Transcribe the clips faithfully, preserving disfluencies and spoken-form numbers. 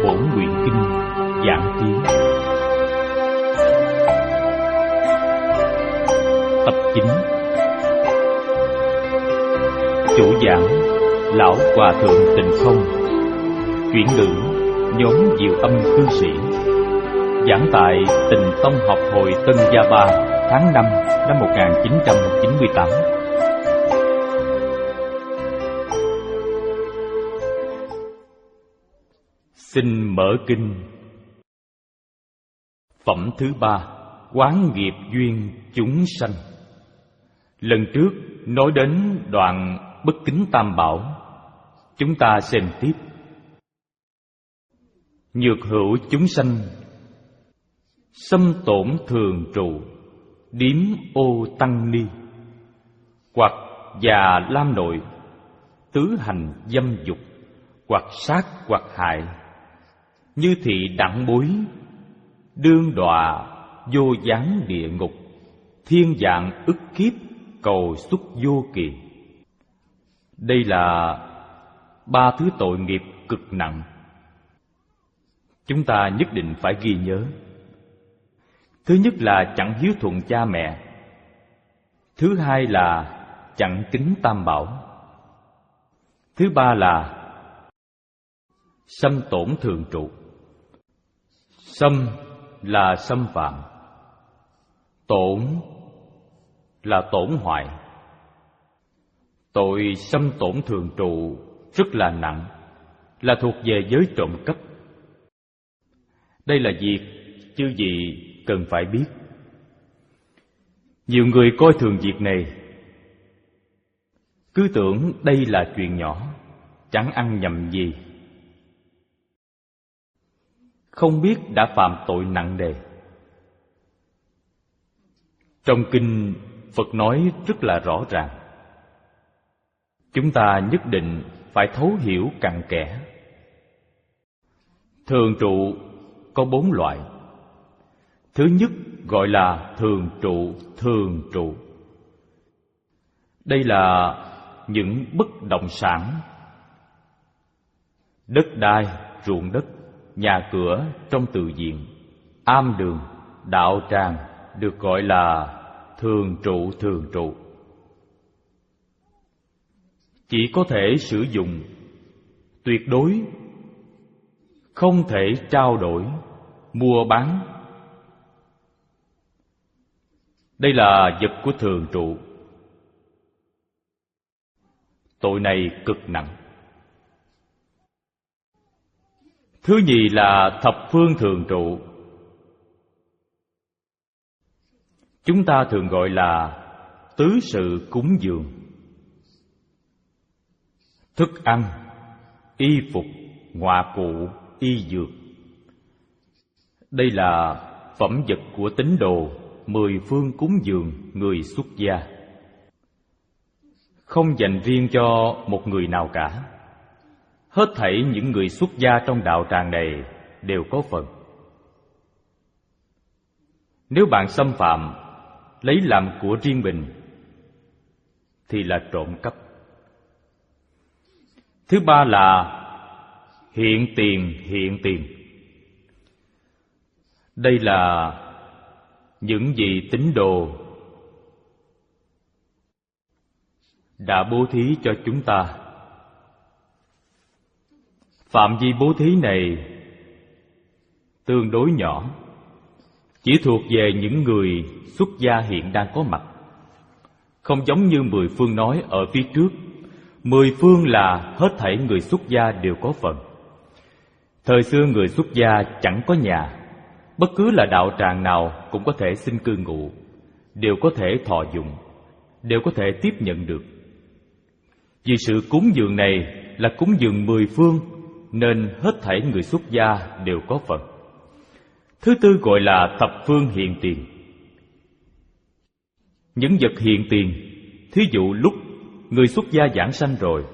Bổn Nguyện Kinh giảng tiếng. Tập chín. Chủ giảng Lão Hòa Thượng Tịnh Không. Chuyển ngữ nhóm Diệu Âm Cư Sĩ. Giảng tại Tịnh Tông Học Hội Tân Gia Ba, tháng năm năm một nghìn chín trăm chín mươi tám. Xin mở kinh. Phẩm thứ ba, quán nghiệp duyên chúng sanh. Lần trước nói đến đoạn bất kính tam bảo, chúng ta xem tiếp. Nhược hữu chúng sanh, xâm tổn thường trụ, điếm ô tăng ni, hoặc già lam nội, tứ hành dâm dục, hoặc sát hoặc hại, như thị đặng bối, đương đọa vô gián địa ngục, thiên dạng ức kiếp cầu xuất vô kỳ. Đây là ba thứ tội nghiệp cực nặng, chúng ta nhất định phải ghi nhớ. Thứ nhất là chẳng hiếu thuận cha mẹ. Thứ hai là chẳng kính tam bảo. Thứ ba là xâm tổn thường trụ. Xâm là xâm phạm, tổn là tổn hoại. Tội xâm tổn thường trụ rất là nặng, là thuộc về giới trộm cắp. Đây là việc chư vị cần phải biết. Nhiều người coi thường việc này, cứ tưởng đây là chuyện nhỏ, chẳng ăn nhầm gì, không biết đã phạm tội nặng nề. Trong kinh Phật nói rất là rõ ràng, chúng ta nhất định phải thấu hiểu cặn kẽ. Thường trụ có bốn loại. Thứ nhất gọi là thường trụ thường trụ. Đây là những bất động sản, đất đai, ruộng đất, nhà cửa trong tự viện, am đường, đạo tràng được gọi là thường trụ thường trụ. Chỉ có thể sử dụng, tuyệt đối không thể trao đổi, mua bán. Đây là vật của thường trụ. Tội này cực nặng. Thứ nhì là thập phương thường trụ. Chúng ta thường gọi là tứ sự cúng dường. Thức ăn, y phục, ngoại cụ, y dược. Đây là phẩm vật của tín đồ mười phương cúng dường người xuất gia, không dành riêng cho một người nào cả. Hết thảy những người xuất gia trong đạo tràng này đều có phần. Nếu bạn xâm phạm, lấy làm của riêng mình, thì là trộm cắp. Thứ ba là hiện tiền hiện tiền. Đây là những gì tín đồ đã bố thí cho chúng ta. Phạm vi bố thí này tương đối nhỏ, chỉ thuộc về những người xuất gia hiện đang có mặt. Không giống như mười phương nói ở phía trước, mười phương là hết thảy người xuất gia đều có phần. Thời xưa người xuất gia chẳng có nhà, bất cứ là đạo tràng nào cũng có thể xin cư ngụ, đều có thể thọ dụng, đều có thể tiếp nhận được. Vì sự cúng dường này là cúng dường mười phương, nên hết thảy người xuất gia đều có phần. Thứ tư gọi là thập phương hiện tiền. Những vật hiện tiền, thí dụ lúc người xuất gia giảng sanh rồi,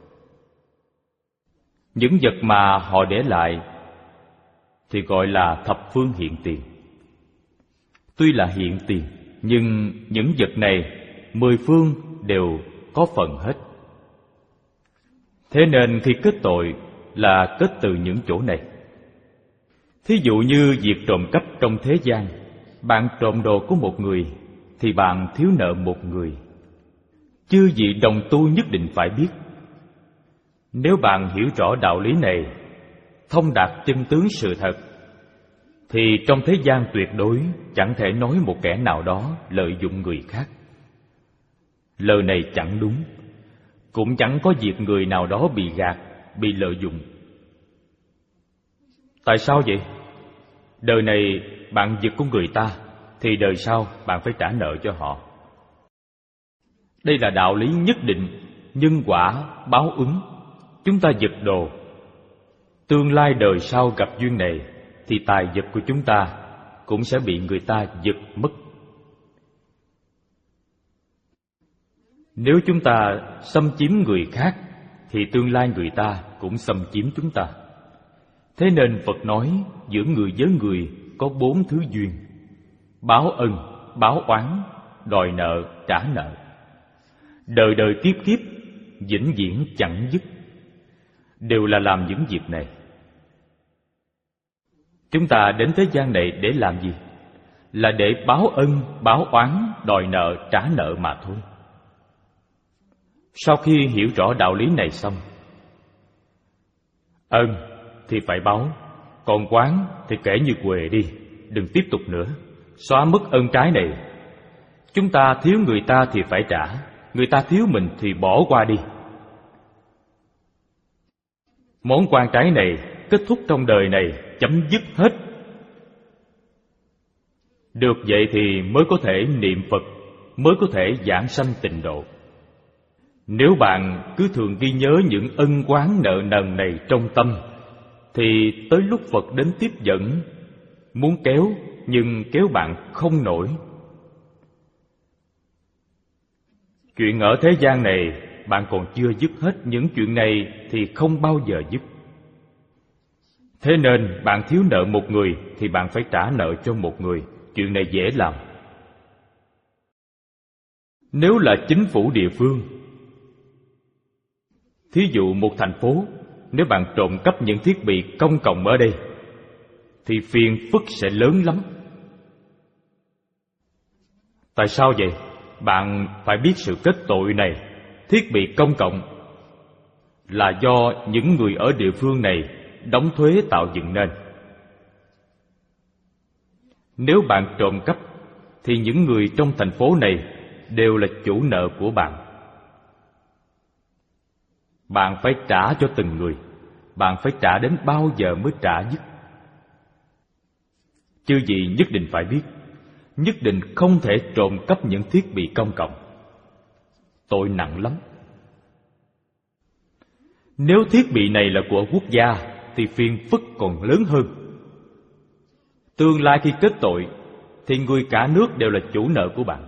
những vật mà họ để lại thì gọi là thập phương hiện tiền. Tuy là hiện tiền, nhưng những vật này mười phương đều có phần hết. Thế nên khi kết tội là kết từ những chỗ này. Thí dụ như việc trộm cắp trong thế gian, bạn trộm đồ của một người thì bạn thiếu nợ một người. Chư vị đồng tu nhất định phải biết. Nếu bạn hiểu rõ đạo lý này, thông đạt chân tướng sự thật, thì trong thế gian tuyệt đối chẳng thể nói một kẻ nào đó lợi dụng người khác. Lời này chẳng đúng, cũng chẳng có việc người nào đó bị gạt, bị lợi dụng. Tại sao vậy? Đời này bạn giật của người ta, thì đời sau bạn phải trả nợ cho họ. Đây là đạo lý nhất định, nhân quả, báo ứng. Chúng ta giật đồ, tương lai đời sau gặp duyên này, thì tài vật của chúng ta cũng sẽ bị người ta giật mất. Nếu chúng ta xâm chiếm người khác, thì tương lai người ta cũng xâm chiếm chúng ta. Thế nên Phật nói giữa người với người có bốn thứ duyên: báo ân, báo oán, đòi nợ, trả nợ. Đời đời kiếp kiếp, vĩnh viễn chẳng dứt, đều là làm những việc này. Chúng ta đến thế gian này để làm gì? Là để báo ân, báo oán, đòi nợ, trả nợ mà thôi. Sau khi hiểu rõ đạo lý này xong, ân thì phải báo, còn oán thì kể như quề đi, đừng tiếp tục nữa, xóa mất ân trái này. Chúng ta thiếu người ta thì phải trả, người ta thiếu mình thì bỏ qua đi. Món quan trái này kết thúc trong đời này, chấm dứt hết. Được vậy thì mới có thể niệm Phật, mới có thể giảng sanh tịnh độ. Nếu bạn cứ thường ghi nhớ những ân oán nợ nần này trong tâm, thì tới lúc Phật đến tiếp dẫn, muốn kéo nhưng kéo bạn không nổi. Chuyện ở thế gian này bạn còn chưa dứt hết những chuyện này thì không bao giờ dứt. Thế nên bạn thiếu nợ một người thì bạn phải trả nợ cho một người. Chuyện này dễ làm. Nếu là chính phủ địa phương, thí dụ một thành phố, nếu bạn trộm cắp những thiết bị công cộng ở đây, thì phiền phức sẽ lớn lắm. Tại sao vậy? Bạn phải biết sự kết tội này. Thiết bị công cộng là do những người ở địa phương này đóng thuế tạo dựng nên. Nếu bạn trộm cắp, thì những người trong thành phố này đều là chủ nợ của bạn. Bạn phải trả cho từng người. Bạn phải trả đến bao giờ mới trả dứt? Chư vị nhất định phải biết, nhất định không thể trộm cắp những thiết bị công cộng. Tội nặng lắm. Nếu thiết bị này là của quốc gia thì phiền phức còn lớn hơn. Tương lai khi kết tội thì người cả nước đều là chủ nợ của bạn.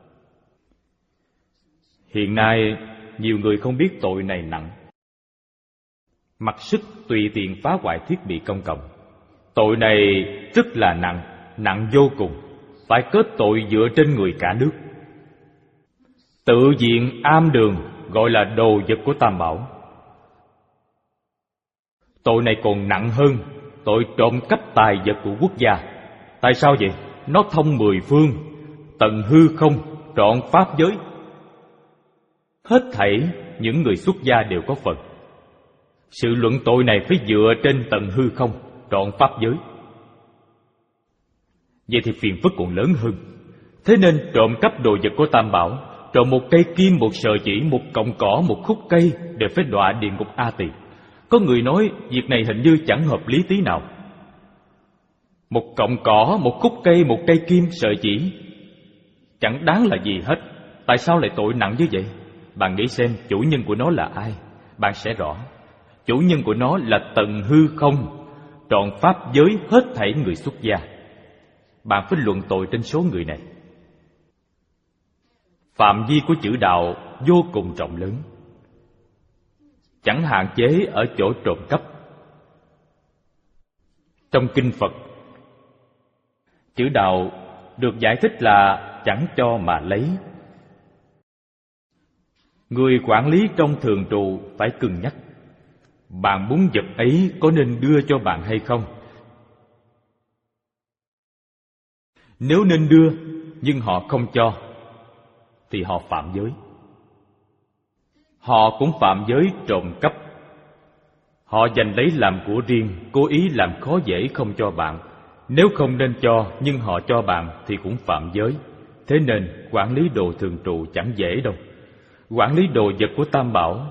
Hiện nay nhiều người không biết tội này nặng, mặc sức tùy tiện phá hoại thiết bị công cộng. Tội này rất là nặng, nặng vô cùng, phải kết tội dựa trên người cả nước. Tự diện am đường gọi là đồ vật của Tam Bảo. Tội này còn nặng hơn tội trộm cắp tài vật của quốc gia. Tại sao vậy? Nó thông mười phương, tận hư không, trọn pháp giới. Hết thảy những người xuất gia đều có phần. Sự luận tội này phải dựa trên tận hư không, trọn pháp giới. Vậy thì phiền phức còn lớn hơn. Thế nên trộm cắp đồ vật của Tam Bảo, trộm một cây kim, một sợi chỉ, một cọng cỏ, một khúc cây đều phải đọa địa ngục A Tỳ. Có người nói việc này hình như chẳng hợp lý tí nào. Một cọng cỏ, một khúc cây, một cây kim, sợi chỉ chẳng đáng là gì hết. Tại sao lại tội nặng như vậy? Bạn nghĩ xem chủ nhân của nó là ai? Bạn sẽ rõ. Chủ nhân của nó là tận hư không, trọn pháp giới hết thảy người xuất gia. Bạn phải luận tội trên số người này. Phạm vi của chữ đạo vô cùng rộng lớn, chẳng hạn chế ở chỗ trộm cắp. Trong kinh Phật, chữ đạo được giải thích là chẳng cho mà lấy. Người quản lý trong thường trụ phải cân nhắc, bạn muốn vật ấy có nên đưa cho bạn hay không. Nếu nên đưa nhưng họ không cho thì họ phạm giới. Họ cũng phạm giới trộm cắp. Họ giành lấy làm của riêng, cố ý làm khó dễ không cho bạn. Nếu không nên cho nhưng họ cho bạn thì cũng phạm giới. Thế nên quản lý đồ thường trụ chẳng dễ đâu. Quản lý đồ vật của Tam Bảo,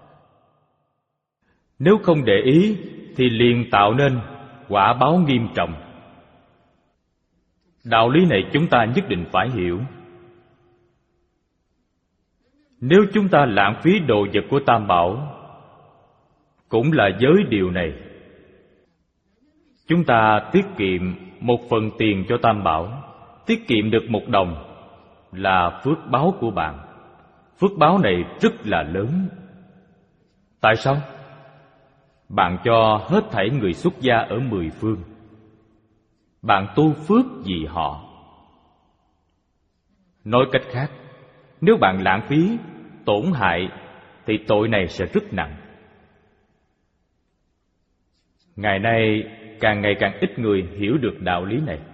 nếu không để ý thì liền tạo nên quả báo nghiêm trọng. Đạo lý này chúng ta nhất định phải hiểu. Nếu chúng ta lãng phí đồ vật của Tam Bảo, cũng là giới điều này. Chúng ta tiết kiệm một phần tiền cho Tam Bảo, tiết kiệm được một đồng là phước báo của bạn. Phước báo này rất là lớn. Tại sao? Bạn cho hết thảy người xuất gia ở mười phương. Bạn tu phước vì họ. Nói cách khác, nếu bạn lãng phí, tổn hại thì tội này sẽ rất nặng. Ngày nay càng ngày càng ít người hiểu được đạo lý này.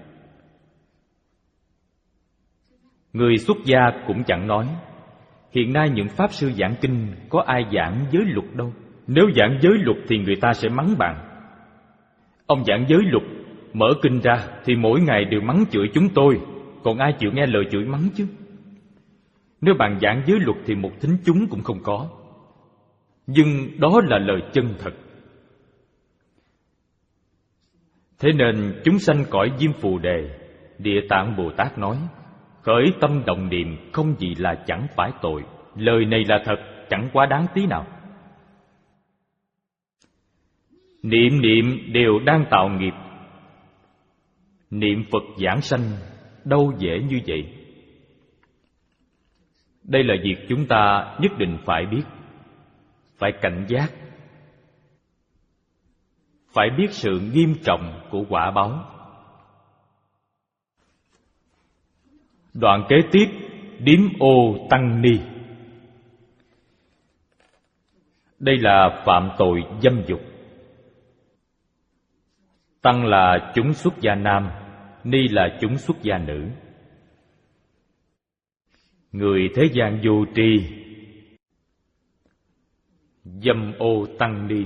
Người xuất gia cũng chẳng nói. Hiện nay những pháp sư giảng kinh có ai giảng giới luật đâu. Nếu giảng giới luật thì người ta sẽ mắng bạn. Ông giảng giới luật, mở kinh ra thì mỗi ngày đều mắng chửi chúng tôi, còn ai chịu nghe lời chửi mắng chứ? Nếu bạn giảng giới luật thì một thính chúng cũng không có. Nhưng đó là lời chân thật. Thế nên chúng sanh cõi Diêm Phù Đề, Địa Tạng Bồ Tát nói: khởi tâm động niệm không gì là chẳng phải tội. Lời này là thật, chẳng quá đáng tí nào. Niệm niệm đều đang tạo nghiệp. Niệm Phật giảng sanh đâu dễ như vậy. Đây là việc chúng ta nhất định phải biết, phải cảnh giác, phải biết sự nghiêm trọng của quả báo. Đoạn kế tiếp, điếm ô tăng ni. Đây là phạm tội dâm dục. Tăng là chúng xuất gia nam, ni là chúng xuất gia nữ. Người thế gian vô tri, dâm ô tăng ni.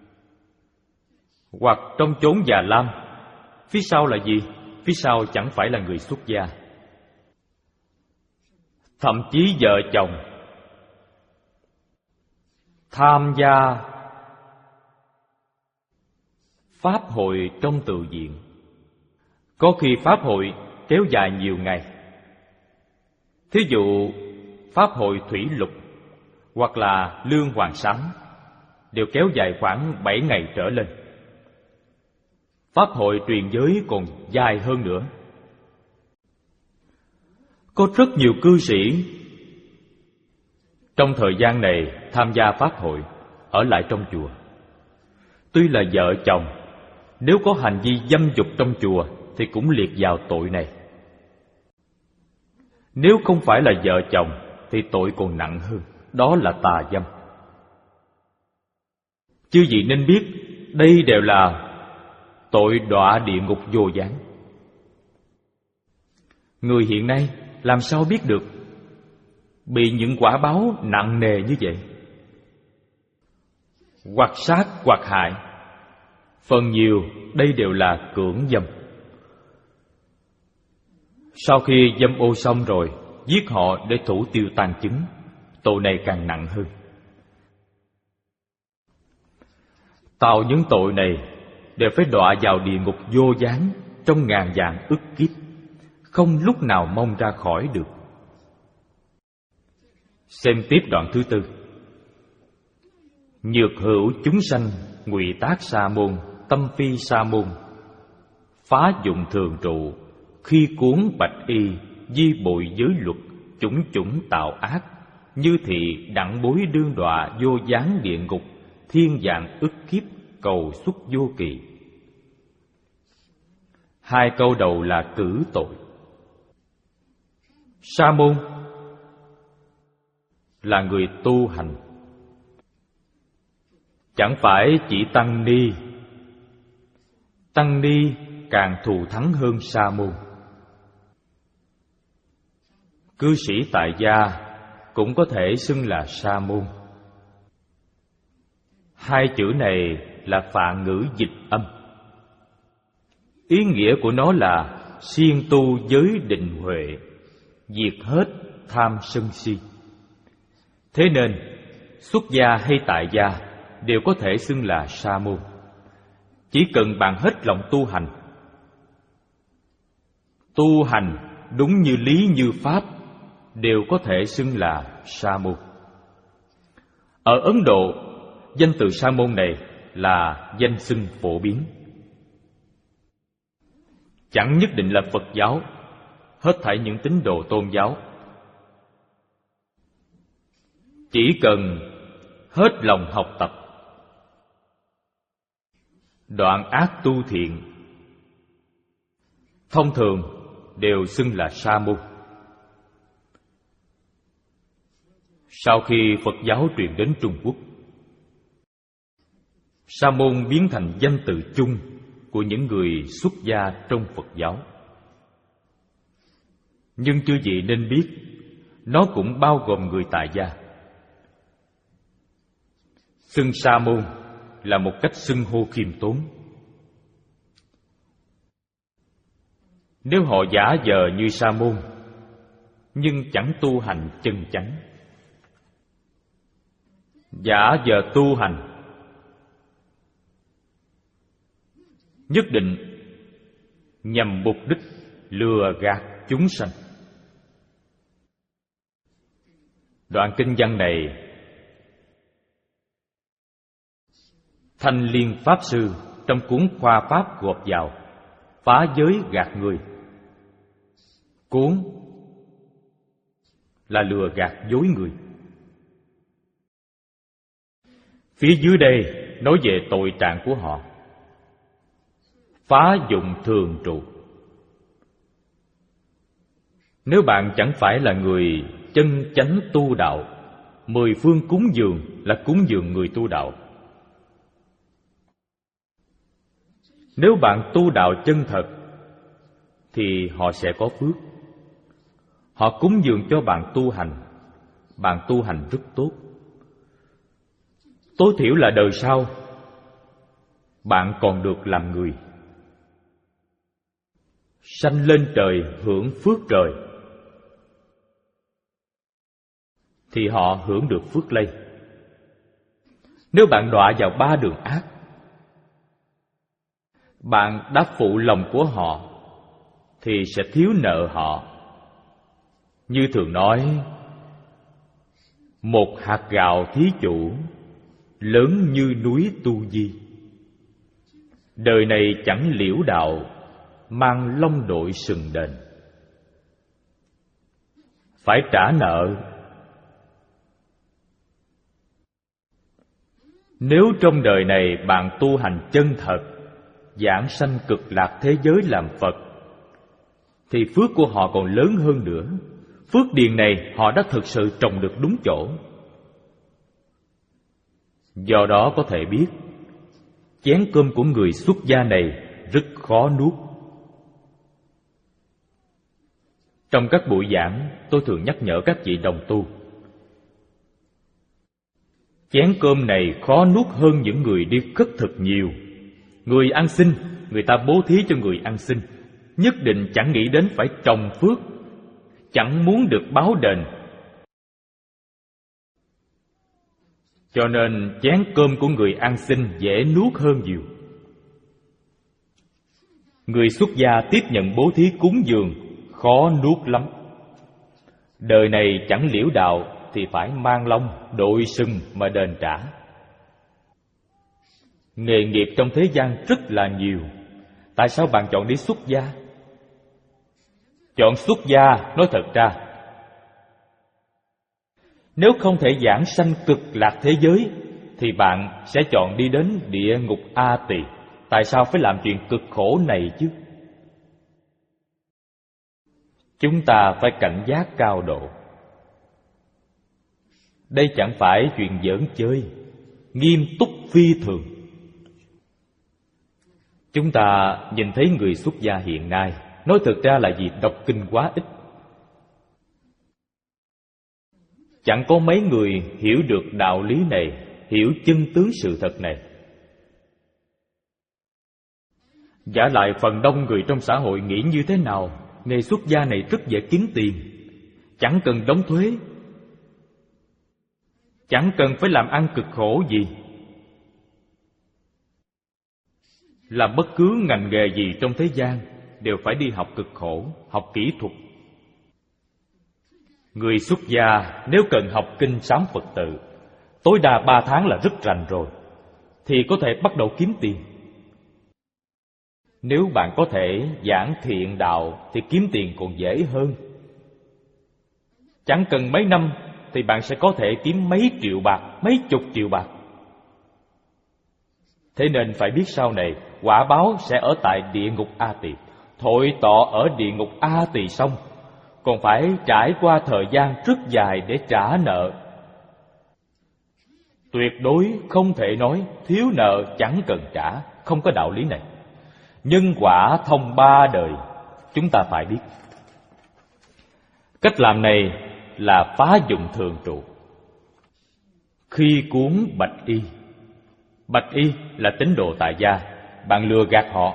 Hoặc trong chốn già lam, phía sau là gì? Phía sau chẳng phải là người xuất gia. Thậm chí vợ chồng tham gia pháp hội trong tự viện. Có khi pháp hội kéo dài nhiều ngày. Thí dụ pháp hội thủy lục hoặc là lương hoàng sám đều kéo dài khoảng bảy ngày trở lên. Pháp hội truyền giới còn dài hơn nữa. Có rất nhiều cư sĩ trong thời gian này tham gia pháp hội, ở lại trong chùa. Tuy là vợ chồng, nếu có hành vi dâm dục trong chùa thì cũng liệt vào tội này. Nếu không phải là vợ chồng thì tội còn nặng hơn, đó là tà dâm. Chư vị nên biết, đây đều là tội đọa địa ngục vô gián. Người hiện nay làm sao biết được bị những quả báo nặng nề như vậy? Hoặc sát hoặc hại, phần nhiều đây đều là cưỡng dâm. Sau khi dâm ô xong rồi, giết họ để thủ tiêu tang chứng, tội này càng nặng hơn. Tạo những tội này đều phải đọa vào địa ngục vô gián trong ngàn vạn ức kiếp, không lúc nào mong ra khỏi được. Xem tiếp đoạn thứ tư. Nhược hữu chúng sanh ngụy tác sa môn, tâm phi sa môn, phá dụng thường trụ, khi cuốn bạch y, di bội giới luật, chủng chủng tạo ác, như thị đặng bối đương đọa vô gián địa ngục, thiên vạn ức kiếp cầu xuất vô kỳ. Hai câu đầu là cử tội. Sa môn là người tu hành, chẳng phải chỉ tăng ni. Tăng ni càng thù thắng hơn sa môn. Cư sĩ tại gia cũng có thể xưng là sa môn. Hai chữ này là Phạn ngữ dịch âm. Ý nghĩa của nó là siêng tu giới định huệ, diệt hết tham sân si. Thế nên xuất gia hay tại gia đều có thể xưng là sa môn. Chỉ cần bạn hết lòng tu hành, tu hành đúng như lý như pháp, đều có thể xưng là sa môn. Ở Ấn Độ, danh từ sa môn này là danh xưng phổ biến. Chẳng nhất định là Phật giáo, hết thảy những tín đồ tôn giáo. Chỉ cần hết lòng học tập, đoạn ác tu thiện, thông thường đều xưng là sa môn. Sau khi Phật giáo truyền đến Trung Quốc, sa môn biến thành danh từ chung của những người xuất gia trong Phật giáo. Nhưng chư vị nên biết, nó cũng bao gồm người tại gia. Xưng sa môn là một cách xưng hô khiêm tốn. Nếu họ giả vờ như sa môn nhưng chẳng tu hành chân chánh, giả vờ tu hành, nhất định nhằm mục đích lừa gạt chúng sanh. Đoạn kinh văn này, Thanh Liên Pháp Sư trong cuốn Khoa Pháp gộp vào Phá Giới Gạt Người. Cuốn là lừa gạt dối người. Phía dưới đây nói về tội trạng của họ: phá dụng thường trụ. Nếu bạn chẳng phải là người chân chánh tu đạo, mười phương cúng dường là cúng dường người tu đạo. Nếu bạn tu đạo chân thật thì họ sẽ có phước. Họ cúng dường cho bạn tu hành, bạn tu hành rất tốt. Tối thiểu là đời sau bạn còn được làm người, sanh lên trời hưởng phước trời, thì họ hưởng được phước lây. Nếu bạn đọa vào ba đường ác, bạn đã phụ lòng của họ thì sẽ thiếu nợ họ. Như thường nói, một hạt gạo thí chủ, lớn như núi Tu Di. Đời này chẳng liễu đạo, mang long đội sừng đền. Phải trả nợ. Nếu trong đời này bạn tu hành chân thật, giảng sanh cực lạc thế giới làm Phật, thì phước của họ còn lớn hơn nữa. Phước điền này họ đã thực sự trồng được đúng chỗ. Do đó có thể biết, chén cơm của người xuất gia này rất khó nuốt. Trong các buổi giảng, tôi thường nhắc nhở các vị đồng tu, chén cơm này khó nuốt hơn những người đi khất thực nhiều. Người ăn xin, người ta bố thí cho người ăn xin, nhất định chẳng nghĩ đến phải trồng phước, chẳng muốn được báo đền. Cho nên chén cơm của người ăn xin dễ nuốt hơn nhiều. Người xuất gia tiếp nhận bố thí cúng dường khó nuốt lắm. Đời này chẳng liễu đạo thì phải mang long đội sừng mà đền trả. Nghề nghiệp trong thế gian rất là nhiều. Tại sao bạn chọn đi xuất gia? Chọn xuất gia, nói thật ra, nếu không thể giảng sanh cực lạc thế giới, thì bạn sẽ chọn đi đến địa ngục A Tỳ. Tại sao phải làm chuyện cực khổ này chứ? Chúng ta phải cảnh giác cao độ. Đây chẳng phải chuyện giỡn chơi, nghiêm túc phi thường. Chúng ta nhìn thấy người xuất gia hiện nay, nói thực ra là vì đọc kinh quá ít. Chẳng có mấy người hiểu được đạo lý này, hiểu chân tướng sự thật này. Giả lại phần đông người trong xã hội nghĩ như thế nào? Nghề xuất gia này rất dễ kiếm tiền, chẳng cần đóng thuế, chẳng cần phải làm ăn cực khổ gì. Làm bất cứ ngành nghề gì trong thế gian đều phải đi học cực khổ, học kỹ thuật. Người xuất gia nếu cần học kinh sám Phật tự, tối đa ba tháng là rất rành rồi, thì có thể bắt đầu kiếm tiền. Nếu bạn có thể giảng thiện đạo thì kiếm tiền còn dễ hơn. Chẳng cần mấy năm thì bạn sẽ có thể kiếm mấy triệu bạc, mấy chục triệu bạc. Thế nên phải biết sau này quả báo sẽ ở tại địa ngục A Tỳ. Thội tọa ở địa ngục A Tỳ xong, còn phải trải qua thời gian rất dài để trả nợ. Tuyệt đối không thể nói thiếu nợ chẳng cần trả, không có đạo lý này. Nhân quả thông ba đời, chúng ta phải biết. Cách làm này là phá dụng thường trụ. Khi cúng bạch y, bạch y là tín đồ tại gia, bạn lừa gạt họ,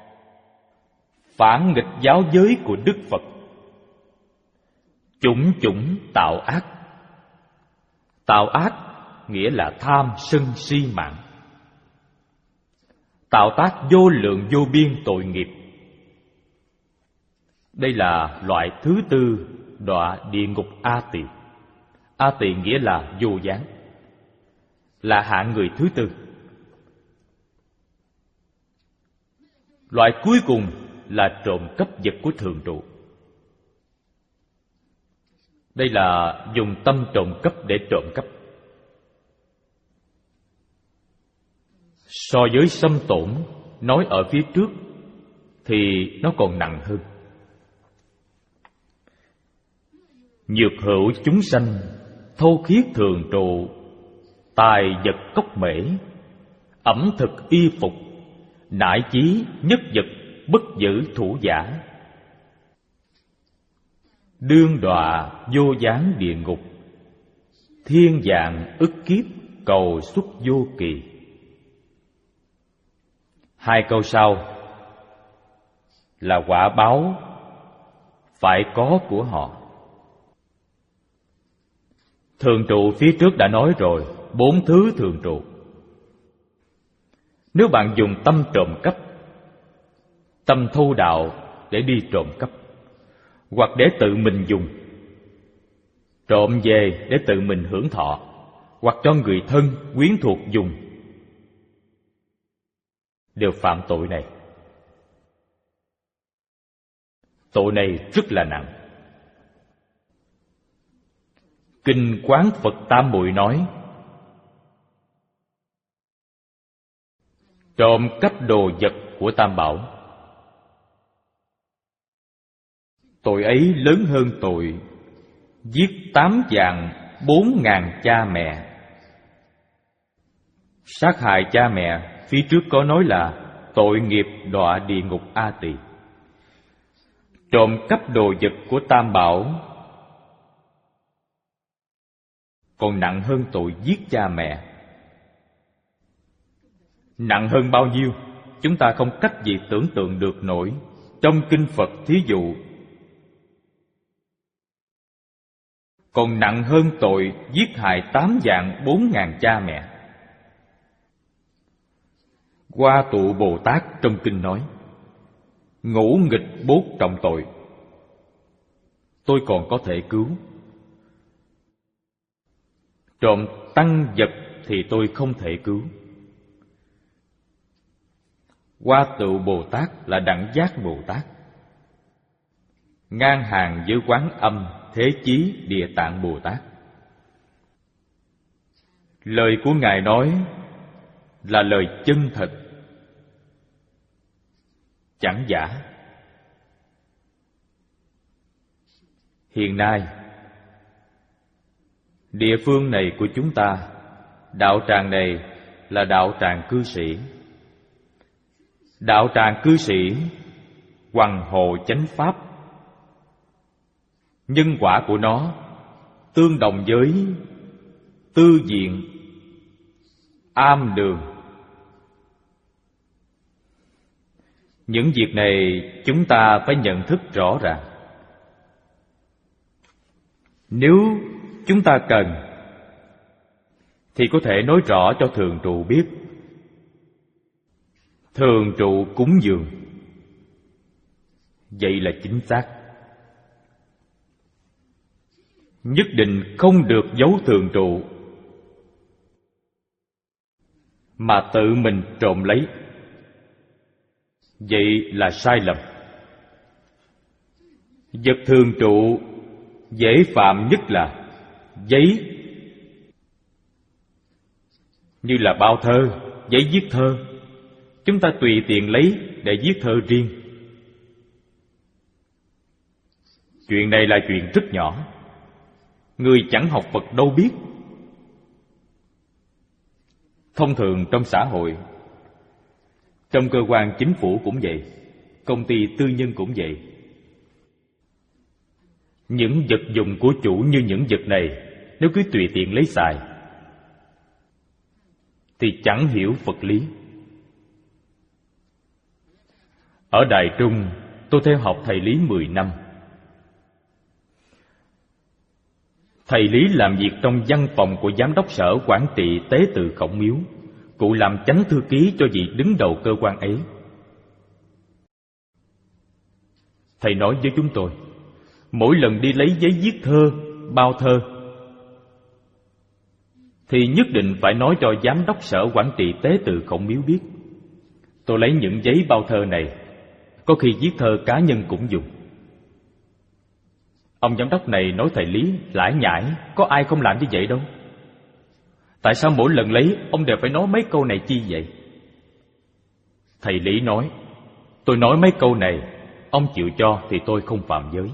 phản nghịch giáo giới của Đức Phật, chủng chủng tạo ác. Tạo ác nghĩa là tham sân si mạng, tạo tác vô lượng vô biên tội nghiệp. Đây là loại thứ tư đọa địa ngục A Tỳ. A Tỳ nghĩa là vô gián, là hạng người thứ tư. Loại cuối cùng là trộm cắp vật của thường trụ. Đây là dùng tâm trộm cắp để trộm cắp. So với xâm tổn nói ở phía trước thì nó còn nặng hơn. Nhược hữu chúng sanh, thô khiết thường trụ, tài vật cốc mễ, ẩm thực y phục, nại chí nhất vật, bất giữ thủ giả. Đương đọa vô gián địa ngục, thiên dạng ức kiếp cầu xuất vô kỳ. Hai câu sau là quả báo phải có của họ. Thường trụ phía trước đã nói rồi, bốn thứ thường trụ. Nếu bạn dùng tâm trộm cắp, tâm thô đạo để đi trộm cắp, hoặc để tự mình dùng, trộm về để tự mình hưởng thọ, hoặc cho người thân, quyến thuộc dùng, đều phạm tội này. Tội này rất là nặng. Kinh Quán Phật Tam Muội nói: trộm cắp đồ vật của Tam Bảo, tội ấy lớn hơn tội giết tám vạn bốn ngàn cha mẹ. Sát hại cha mẹ phía trước có nói là tội nghiệp đọa địa ngục A Tỳ. Trộm cắp đồ vật của Tam Bảo còn nặng hơn tội giết cha mẹ. Nặng hơn bao nhiêu chúng ta không cách gì tưởng tượng được nổi. Trong kinh Phật thí dụ còn nặng hơn tội giết hại tám vạn bốn ngàn cha mẹ. Hoa Tụ Bồ Tát trong kinh nói: ngũ nghịch bốt trọng tội, tôi còn có thể cứu. Trộm tăng vật thì tôi không thể cứu. Hoa Tụ Bồ Tát là Đẳng Giác Bồ Tát, ngang hàng với Quán Âm, Thế Chí, Địa Tạng Bồ Tát. Lời của Ngài nói là lời chân thật, chẳng giả. Hiện nay, địa phương này của chúng ta, đạo tràng này là đạo tràng cư sĩ. Đạo tràng cư sĩ hoằng hồ chánh pháp. Nhân quả của nó tương đồng với tư diện, am đường. Những việc này chúng ta phải nhận thức rõ ràng. Nếu chúng ta cần thì có thể nói rõ cho thường trụ biết. Thường trụ cúng dường, vậy là chính xác. Nhất định không được giấu thường trụ mà tự mình trộm lấy, vậy là sai lầm. Vật thường trụ dễ phạm nhất là giấy, như là bao thơ, giấy viết thơ. Chúng ta tùy tiện lấy để viết thơ riêng. Chuyện này là chuyện rất nhỏ, người chẳng học Phật đâu biết. Thông thường trong xã hội, trong cơ quan chính phủ cũng vậy, công ty tư nhân cũng vậy. Những vật dụng của chủ như những vật này, nếu cứ tùy tiện lấy xài thì chẳng hiểu Phật lý. Ở Đài Trung, tôi theo học thầy Lý mười năm. Thầy Lý làm việc trong văn phòng của giám đốc sở quản trị tế tự Khổng Miếu. Cụ làm chánh thư ký cho vị đứng đầu cơ quan ấy. Thầy nói với chúng tôi, mỗi lần đi lấy giấy viết thơ, bao thơ thì nhất định phải nói cho giám đốc sở quản trị tế tự Khổng Miếu biết. Tôi lấy những giấy bao thơ này, có khi viết thơ cá nhân cũng dùng. Ông giám đốc này nói thầy Lý lải nhải, có ai không làm như vậy đâu. Tại sao mỗi lần lấy ông đều phải nói mấy câu này chi vậy? Thầy Lý nói, tôi nói mấy câu này, ông chịu cho thì tôi không phạm giới.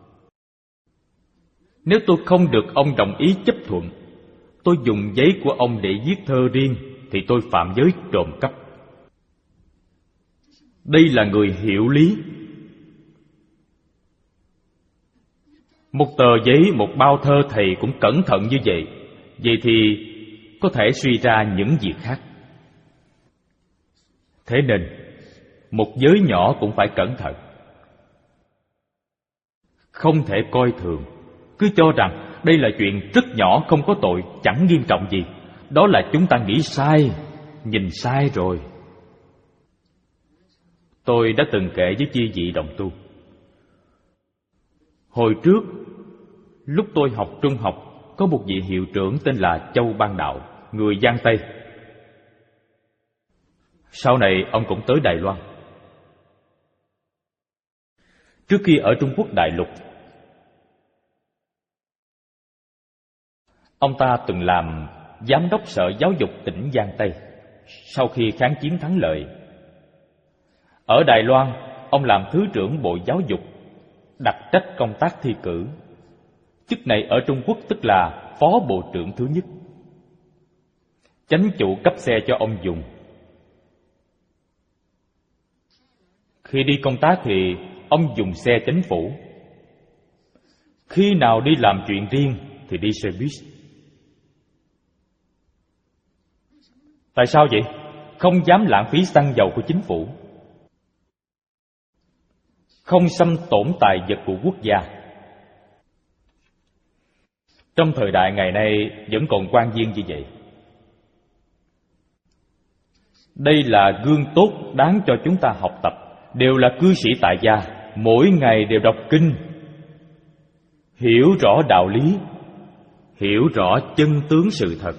Nếu tôi không được ông đồng ý chấp thuận, tôi dùng giấy của ông để viết thơ riêng thì tôi phạm giới trộm cắp. Đây là người hiểu lý. Một tờ giấy, một bao thơ thầy cũng cẩn thận như vậy, vậy thì có thể suy ra những việc khác. Thế nên một giới nhỏ cũng phải cẩn thận, không thể coi thường, cứ cho rằng đây là chuyện rất nhỏ, không có tội, chẳng nghiêm trọng gì. Đó là chúng ta nghĩ sai, nhìn sai rồi. Tôi đã từng kể với chư vị đồng tu, hồi trước lúc tôi học trung học, có một vị hiệu trưởng tên là Châu Ban Đạo, người Giang Tây. Sau này ông cũng tới Đài Loan. Trước khi ở Trung Quốc đại lục, ông ta từng làm giám đốc sở giáo dục tỉnh Giang Tây. Sau khi kháng chiến thắng lợi, ở Đài Loan, ông làm thứ trưởng Bộ Giáo dục, đặc trách công tác thi cử. Chức này ở Trung Quốc tức là phó bộ trưởng thứ nhất. Chánh chủ cấp xe cho ông dùng. Khi đi công tác thì ông dùng xe chính phủ. Khi nào đi làm chuyện riêng thì đi xe buýt. Tại sao vậy? Không dám lãng phí xăng dầu của chính phủ, không xâm tổn tài vật của quốc gia. Trong thời đại ngày nay vẫn còn quan viên như vậy. Đây là gương tốt đáng cho chúng ta học tập. Đều là cư sĩ tại gia, mỗi ngày đều đọc kinh, hiểu rõ đạo lý, hiểu rõ chân tướng sự thật.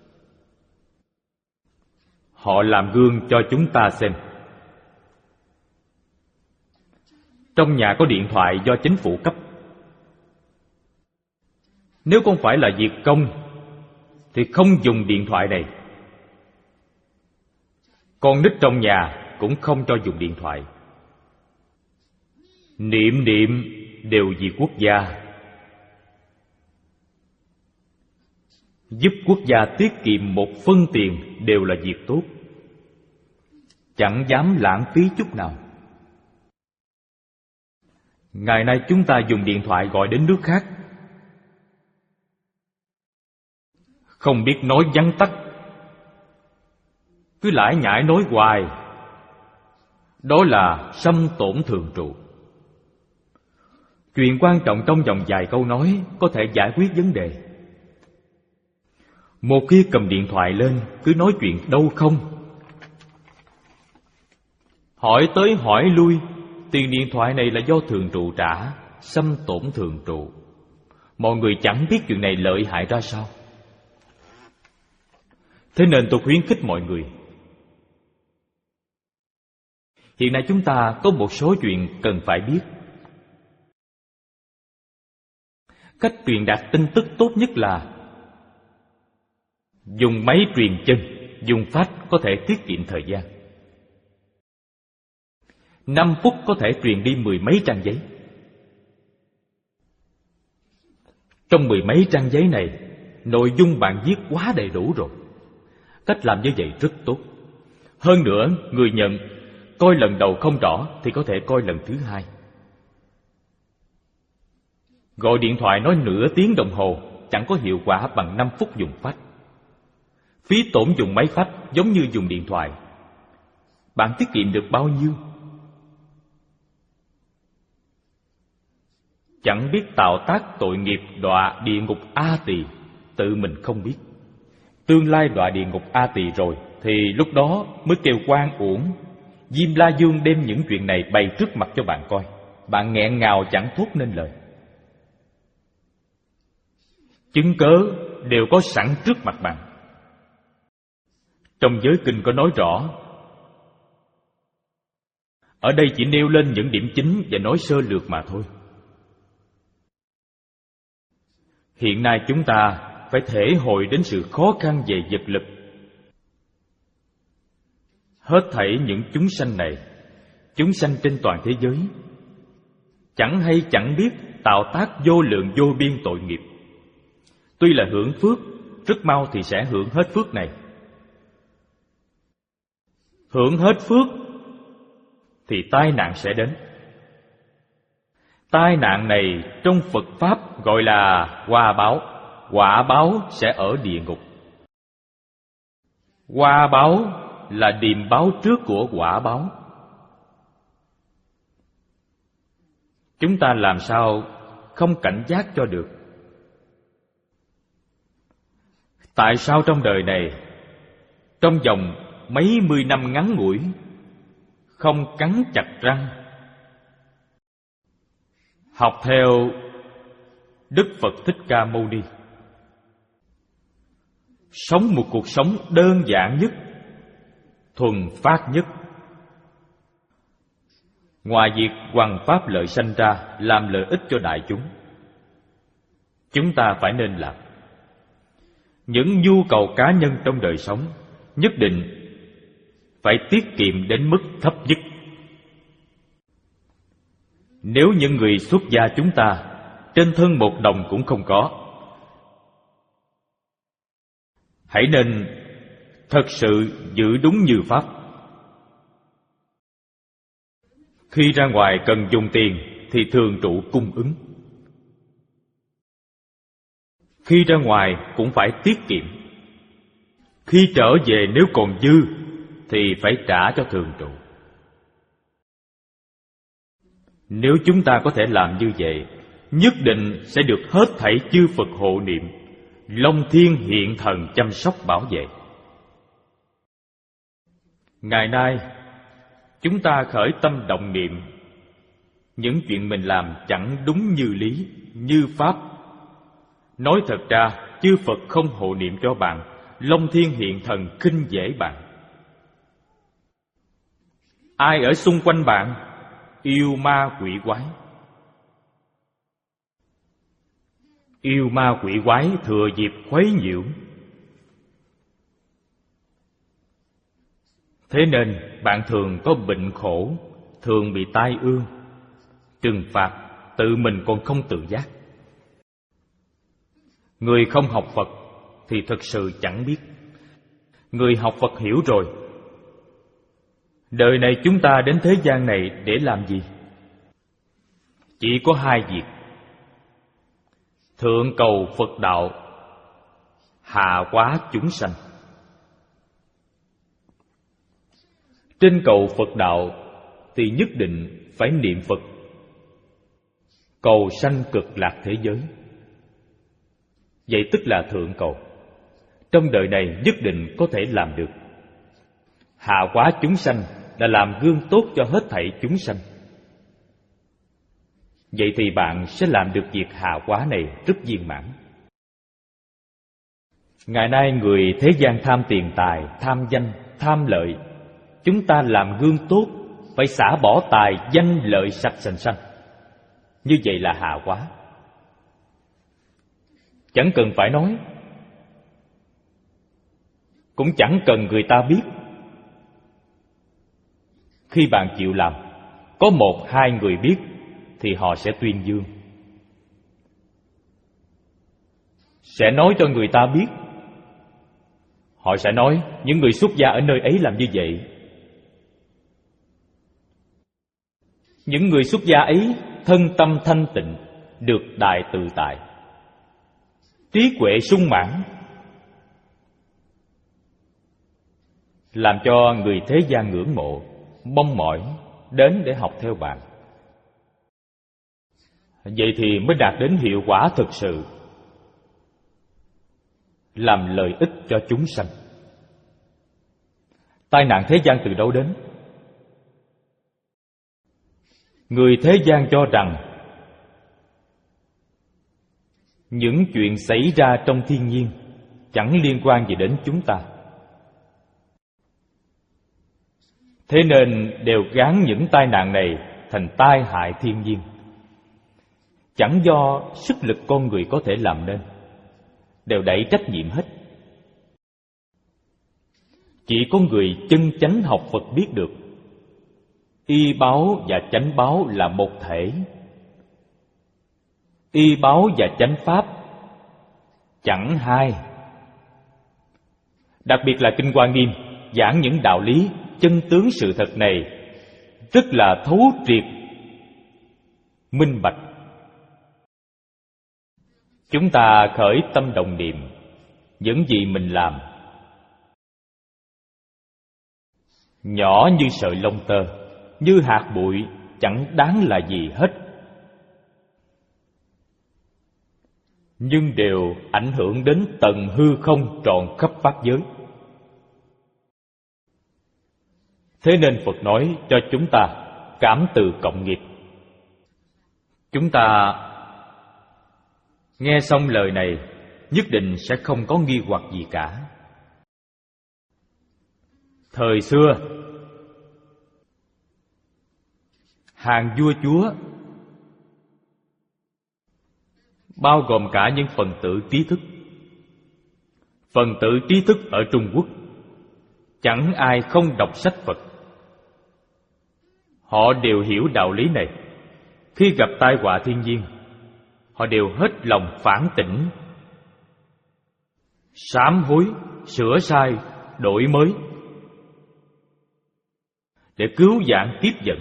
Họ làm gương cho chúng ta xem. Trong nhà có điện thoại do chính phủ cấp. Nếu không phải là việc công thì không dùng điện thoại này. Con nít trong nhà cũng không cho dùng điện thoại. Niệm niệm đều vì quốc gia. Giúp quốc gia tiết kiệm một phân tiền đều là việc tốt, chẳng dám lãng phí chút nào. Ngày nay chúng ta dùng điện thoại gọi đến nước khác, không biết nói vắn tắt, cứ lải nhải nói hoài, đó là xâm tổn thường trụ. Chuyện quan trọng trong vòng vài câu nói có thể giải quyết vấn đề. Một khi cầm điện thoại lên cứ nói chuyện đâu không, hỏi tới hỏi lui, tiền điện thoại này là do thường trụ trả, xâm tổn thường trụ. Mọi người chẳng biết chuyện này lợi hại ra sao. Thế nên tôi khuyến khích mọi người. Hiện nay chúng ta có một số chuyện cần phải biết. Cách truyền đạt tin tức tốt nhất là dùng máy truyền chân, dùng fax có thể tiết kiệm thời gian. Năm phút có thể truyền đi mười mấy trang giấy. Trong mười mấy trang giấy này, nội dung bạn viết quá đầy đủ rồi. Cách làm như vậy rất tốt. Hơn nữa, người nhận coi lần đầu không rõ thì có thể coi lần thứ hai. Gọi điện thoại nói nửa tiếng đồng hồ chẳng có hiệu quả bằng năm phút dùng fax. Phí tổn dùng máy fax giống như dùng điện thoại. Bạn tiết kiệm được bao nhiêu? Chẳng biết tạo tác tội nghiệp đọa địa ngục A Tỳ, tự mình không biết. Tương lai đọa địa ngục A Tỳ rồi thì lúc đó mới kêu oan uổng. Diêm La Dương đem những chuyện này bày trước mặt cho bạn coi. Bạn nghẹn ngào chẳng thốt nên lời. Chứng cớ đều có sẵn trước mặt bạn. Trong giới kinh có nói rõ. Ở đây chỉ nêu lên những điểm chính và nói sơ lược mà thôi. Hiện nay chúng ta phải thể hội đến sự khó khăn về vật lực. Hết thảy những chúng sanh này, chúng sanh trên toàn thế giới, chẳng hay chẳng biết tạo tác vô lượng vô biên tội nghiệp. Tuy là hưởng phước, rất mau thì sẽ hưởng hết phước này. Hưởng hết phước thì tai nạn sẽ đến. Tai nạn này trong Phật Pháp gọi là quả báo. Quả báo sẽ ở địa ngục. Quả báo là điềm báo trước của quả báo. Chúng ta làm sao không cảnh giác cho được? Tại sao trong đời này, trong vòng mấy mươi năm ngắn ngủi, không cắn chặt răng học theo Đức Phật Thích Ca Mâu Ni, sống một cuộc sống đơn giản nhất, thuần phát nhất? Ngoài việc hoằng pháp lợi sanh ra làm lợi ích cho đại chúng, chúng ta phải nên làm những nhu cầu cá nhân trong đời sống, nhất định phải tiết kiệm đến mức thấp nhất. Nếu những người xuất gia chúng ta trên thân một đồng cũng không có, hãy nên thật sự giữ đúng như pháp. Khi ra ngoài cần dùng tiền thì thường trụ cung ứng. Khi ra ngoài cũng phải tiết kiệm. Khi trở về nếu còn dư thì phải trả cho thường trụ. Nếu chúng ta có thể làm như vậy, nhất định sẽ được hết thảy chư Phật hộ niệm, Long Thiên hiện thần chăm sóc bảo vệ. Ngày nay, chúng ta khởi tâm động niệm, những chuyện mình làm chẳng đúng như lý, như pháp. Nói thật ra, chư Phật không hộ niệm cho bạn, Long Thiên hiện thần khinh dễ bạn. Ai ở xung quanh bạn yêu ma quỷ quái. Yêu ma quỷ quái thừa dịp khuấy nhiễu. Thế nên bạn thường có bệnh khổ, thường bị tai ương, trừng phạt, tự mình còn không tự giác. Người không học Phật thì thực sự chẳng biết. Người học Phật hiểu rồi. Đời này chúng ta đến thế gian này để làm gì? Chỉ có hai việc: thượng cầu Phật đạo, hạ hóa chúng sanh. Trên cầu Phật đạo thì nhất định phải niệm Phật, cầu sanh cực lạc thế giới. Vậy tức là thượng cầu. Trong đời này nhất định có thể làm được. Hạ hóa chúng sanh là làm gương tốt cho hết thảy chúng sanh. Vậy thì bạn sẽ làm được việc hạ hóa này rất viên mãn. Ngày nay người thế gian tham tiền tài, tham danh, tham lợi. Chúng ta làm gương tốt, phải xả bỏ tài, danh, lợi, sạch sành sanh. Như vậy là hạ hóa. Chẳng cần phải nói, cũng chẳng cần người ta biết. Khi bạn chịu làm, có một hai người biết thì họ sẽ tuyên dương, sẽ nói cho người ta biết. Họ sẽ nói những người xuất gia ở nơi ấy làm như vậy. Những người xuất gia ấy thân tâm thanh tịnh, được đại tự tại, trí huệ sung mãn, làm cho người thế gian ngưỡng mộ, mong mỏi đến để học theo bạn. Vậy thì mới đạt đến hiệu quả thực sự, làm lợi ích cho chúng sanh. Tai nạn thế gian từ đâu đến? Người thế gian cho rằng những chuyện xảy ra trong thiên nhiên chẳng liên quan gì đến chúng ta, thế nên đều gán những tai nạn này thành tai hại thiên nhiên, chẳng do sức lực con người có thể làm nên, đều đẩy trách nhiệm hết. Chỉ có người chân chánh học Phật biết được y báo và chánh báo là một thể. Y báo và chánh pháp chẳng hai. Đặc biệt là Kinh Hoa Nghiêm giảng những đạo lý chân tướng sự thật này rất là thấu triệt, minh bạch. Chúng ta khởi tâm đồng niệm, những gì mình làm nhỏ như sợi lông tơ, như hạt bụi, chẳng đáng là gì hết, nhưng đều ảnh hưởng đến tầng hư không trọn khắp pháp giới. Thế nên Phật nói cho chúng ta cảm từ cộng nghiệp. Chúng ta nghe xong lời này nhất định sẽ không có nghi hoặc gì cả. Thời xưa, hàng vua chúa bao gồm cả những phần tử trí thức. Phần tử trí thức ở Trung Quốc chẳng ai không đọc sách Phật. Họ đều hiểu đạo lý này. Khi gặp tai họa thiên nhiên, họ đều hết lòng phản tỉnh, sám hối, sửa sai, đổi mới để cứu vãn tiếp dẫn.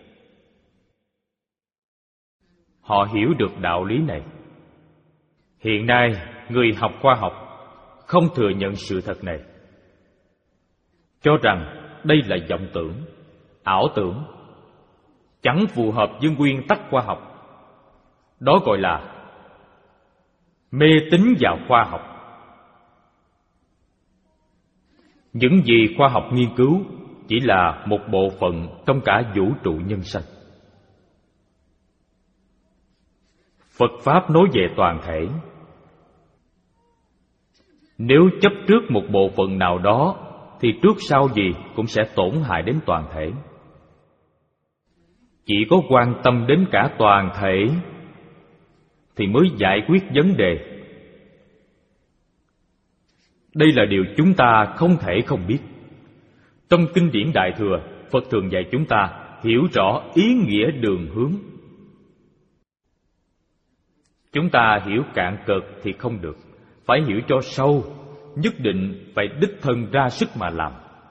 Họ hiểu được đạo lý này. Hiện nay, người học khoa học không thừa nhận sự thật này, cho rằng đây là vọng tưởng, ảo tưởng, chẳng phù hợp với nguyên tắc khoa học. Đó gọi là mê tín vào khoa học. Những gì khoa học nghiên cứu chỉ là một bộ phận trong cả vũ trụ nhân sanh. Phật Pháp nói về toàn thể. Nếu chấp trước một bộ phận nào đó thì trước sau gì cũng sẽ tổn hại đến toàn thể. Chỉ có quan tâm đến cả toàn thể thì mới giải quyết vấn đề. Đây là điều chúng ta không thể không biết. Trong kinh điển Đại Thừa, Phật thường dạy chúng ta hiểu rõ ý nghĩa đường hướng. Chúng ta hiểu cạn cợt thì không được, phải hiểu cho sâu, nhất định phải đích thân ra sức mà làm.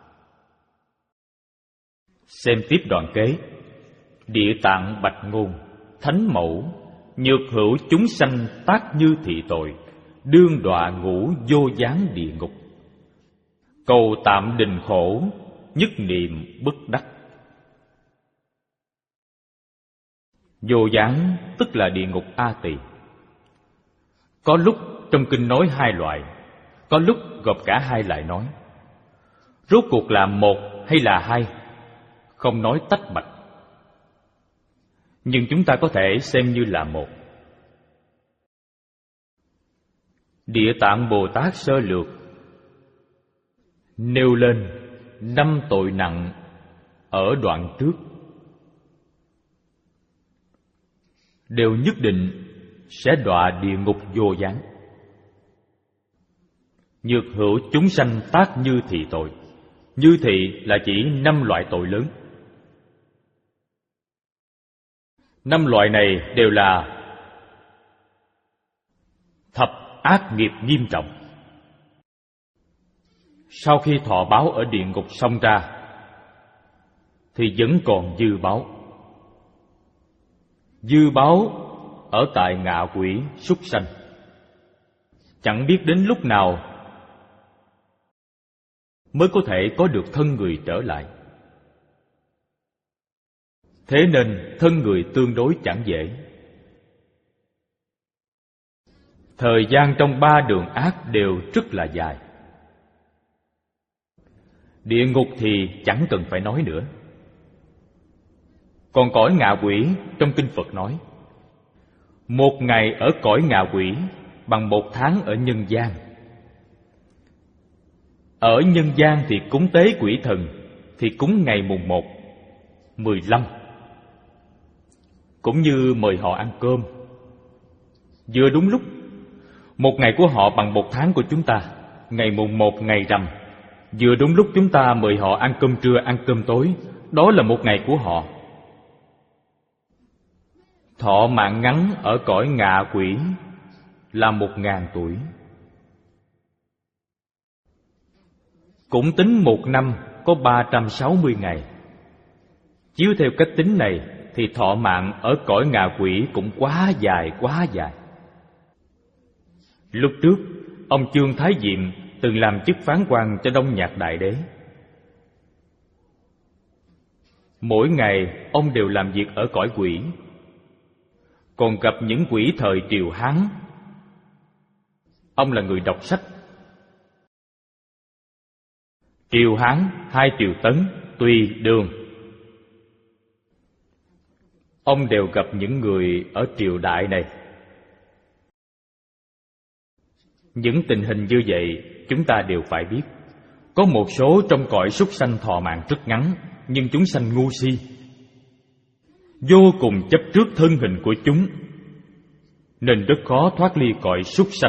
Xem tiếp đoạn kế. Địa Tạng bạch ngôn, thánh mẫu, nhược hữu chúng sanh tác như thị tội, đương đọa ngũ vô gián địa ngục. Cầu tạm đình khổ, nhất niệm bất đắc. Vô gián tức là địa ngục A Tỳ. Có lúc trong kinh nói hai loại, có lúc gộp cả hai lại nói. Rốt cuộc là một hay là hai, không nói tách bạch, nhưng chúng ta có thể xem như là một. Địa Tạng Bồ Tát sơ lược nêu lên năm tội nặng ở đoạn trước, đều nhất định sẽ đọa địa ngục vô gián. Nhược hữu chúng sanh tác như thị tội. Như thị là chỉ năm loại tội lớn. Năm loại này đều là thập ác nghiệp nghiêm trọng. Sau khi thọ báo ở địa ngục xong ra thì vẫn còn dư báo. Dư báo ở tại ngạ quỷ súc sanh, chẳng biết đến lúc nào mới có thể có được thân người trở lại. Thế nên thân người tương đối chẳng dễ. Thời gian trong ba đường ác đều rất là dài. Địa ngục thì chẳng cần phải nói nữa. Còn cõi ngạ quỷ, trong kinh Phật nói, một ngày ở cõi ngạ quỷ bằng một tháng ở nhân gian. Ở nhân gian thì cúng tế quỷ thần, thì cúng ngày mùng một, mười lăm, cũng như mời họ ăn cơm. Vừa đúng lúc, một ngày của họ bằng một tháng của chúng ta, ngày mùng một ngày rằm. Vừa đúng lúc chúng ta mời họ ăn cơm trưa, ăn cơm tối, đó là một ngày của họ. Thọ mạng ngắn ở cõi ngạ quỷ là một ngàn tuổi. Cũng tính một năm có ba trăm sáu mươi ngày. Chiếu theo cách tính này thì thọ mạng ở cõi ngạ quỷ cũng quá dài quá dài. Lúc trước, ông Chương Thái Diệm từng làm chức phán quan cho Đông Nhạc Đại Đế. Mỗi ngày ông đều làm việc ở cõi quỷ. Còn gặp những quỷ thời triều Hán, ông là người đọc sách. Triều Hán, hai triều Tấn, Tùy, Đường, ông đều gặp những người ở triều đại này. Những tình hình như vậy chúng ta đều phải biết. Có một số trong cõi súc sanh thọ mạng rất ngắn, nhưng chúng sanh ngu si, vô cùng chấp trước thân hình của chúng, nên rất khó thoát ly cõi súc sanh.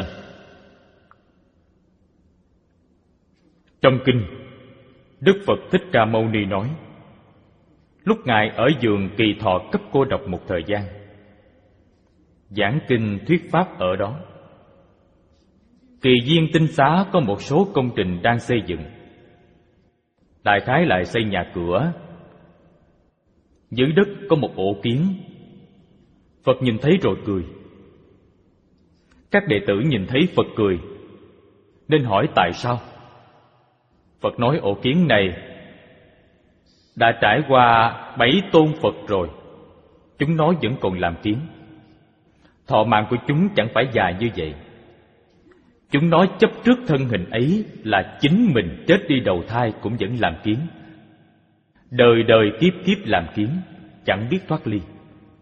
Trong kinh, Đức Phật Thích Ca Mâu Ni nói, lúc Ngài ở giường Kỳ Thọ Cấp Cô Độc một thời gian, giảng kinh thuyết pháp ở đó. Kỳ Viên Tinh Xá có một số công trình đang xây dựng, đại khái lại xây nhà cửa. Dưới đất có một ổ kiến. Phật nhìn thấy rồi cười. Các đệ tử nhìn thấy Phật cười nên hỏi tại sao. Phật nói ổ kiến này đã trải qua bảy tôn Phật rồi, chúng nó vẫn còn làm kiến. Thọ mạng của chúng chẳng phải dài như vậy. Chúng nó chấp trước thân hình ấy là chính mình chết đi đầu thai cũng vẫn làm kiến, đời đời kiếp kiếp làm kiến, chẳng biết thoát ly.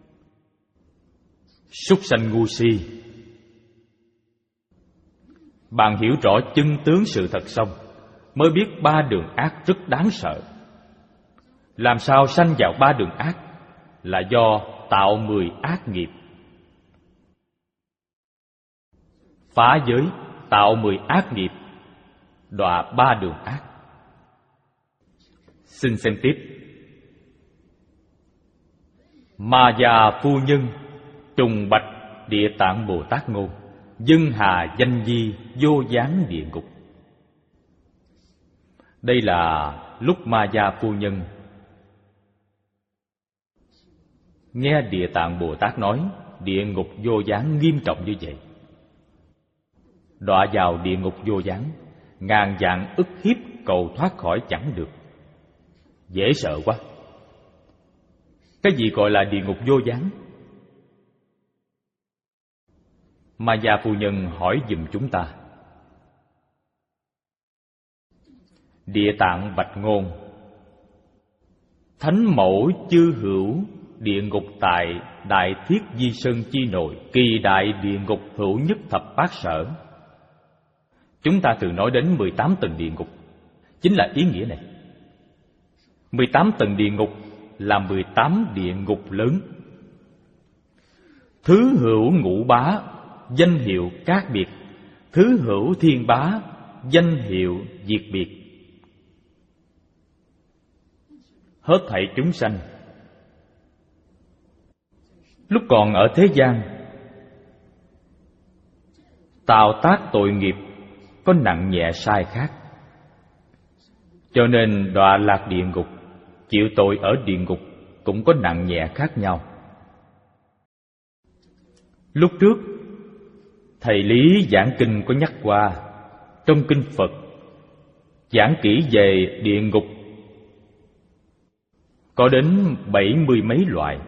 Súc sanh ngu si. Bạn hiểu rõ chân tướng sự thật xong mới biết ba đường ác rất đáng sợ. Làm sao sanh vào ba đường ác? Là do tạo mười ác nghiệp. Phá giới, tạo mười ác nghiệp, đọa ba đường ác. Xin xem tiếp. Ma già phu nhân trùng bạch Địa Tạng Bồ Tát ngôn, dân hà danh di vô gián địa ngục. Đây là lúc Ma Gia phu nhân nghe Địa Tạng Bồ Tát nói địa ngục vô gián nghiêm trọng như vậy. đọa vào địa ngục vô gián, ngàn vạn ức hiếp cầu thoát khỏi chẳng được. Dễ sợ quá. Cái gì gọi là địa ngục vô gián? Mà già phu nhân hỏi giùm chúng ta. Địa Tạng bạch ngôn: Thánh mẫu chư hữu địa ngục tại Đại Thiết Di Sơn chi nội, kỳ đại địa ngục hữu nhất thập bát sở. Chúng ta thường nói đến mười tám tầng địa ngục, chính là ý nghĩa này. Mười tám tầng địa ngục là mười tám địa ngục lớn. Thứ hữu ngũ bá, danh hiệu các biệt. Thứ hữu thiên bá, danh hiệu diệt biệt. Hết thảy chúng sanh lúc còn ở thế gian, tạo tác tội nghiệp có nặng nhẹ sai khác, cho nên đọa lạc địa ngục, chịu tội ở địa ngục cũng có nặng nhẹ khác nhau. Lúc trước thầy Lý giảng kinh có nhắc qua, trong kinh Phật giảng kỹ về địa ngục có đến bảy mươi mấy loại.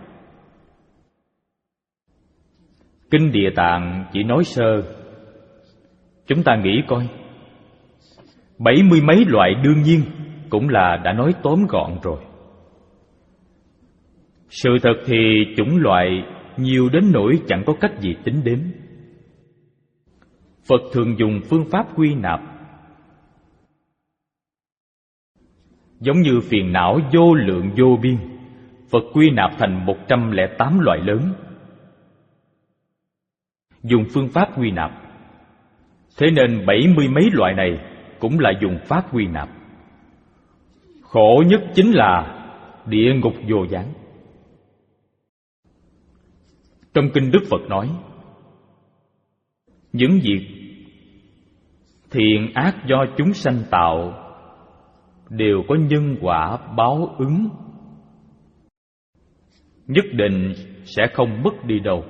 Kinh Địa Tạng chỉ nói sơ. Chúng ta nghĩ coi, bảy mươi mấy loại đương nhiên cũng là đã nói tóm gọn rồi. Sự thật thì chủng loại nhiều đến nỗi chẳng có cách gì tính đếm. Phật thường dùng phương pháp quy nạp, giống như phiền não vô lượng vô biên, Phật quy nạp thành một trăm lẻ tám loại lớn. Dùng phương pháp quy nạp, thế nên bảy mươi mấy loại này cũng là dùng pháp quy nạp. Khổ nhất chính là địa ngục vô gián. Trong kinh Đức Phật nói, những việc thiện ác do chúng sanh tạo đều có nhân quả báo ứng, nhất định sẽ không mất đi đâu.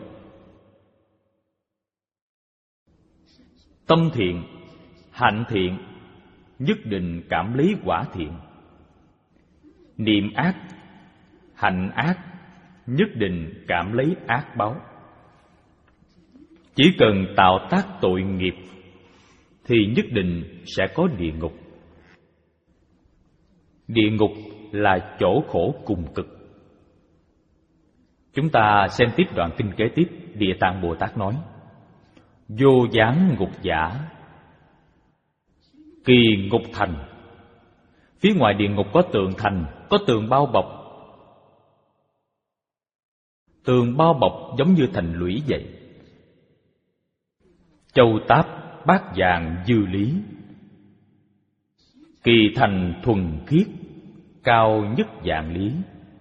Tâm thiện, hạnh thiện nhất định cảm lấy quả thiện. Niệm ác, hành ác nhất định cảm lấy ác báo. Chỉ cần tạo tác tội nghiệp thì nhất định sẽ có địa ngục. Địa ngục là chỗ khổ cùng cực. Chúng ta xem tiếp đoạn kinh kế tiếp. Địa Tạng Bồ Tát nói: Vô gián ngục giả, kỳ ngục thành. Phía ngoài địa ngục có tường thành, có tường bao bọc. Tường bao bọc giống như thành lũy vậy. Châu táp bát vàng dư lý, kỳ thành thuần khiết, cao nhất vạn lý.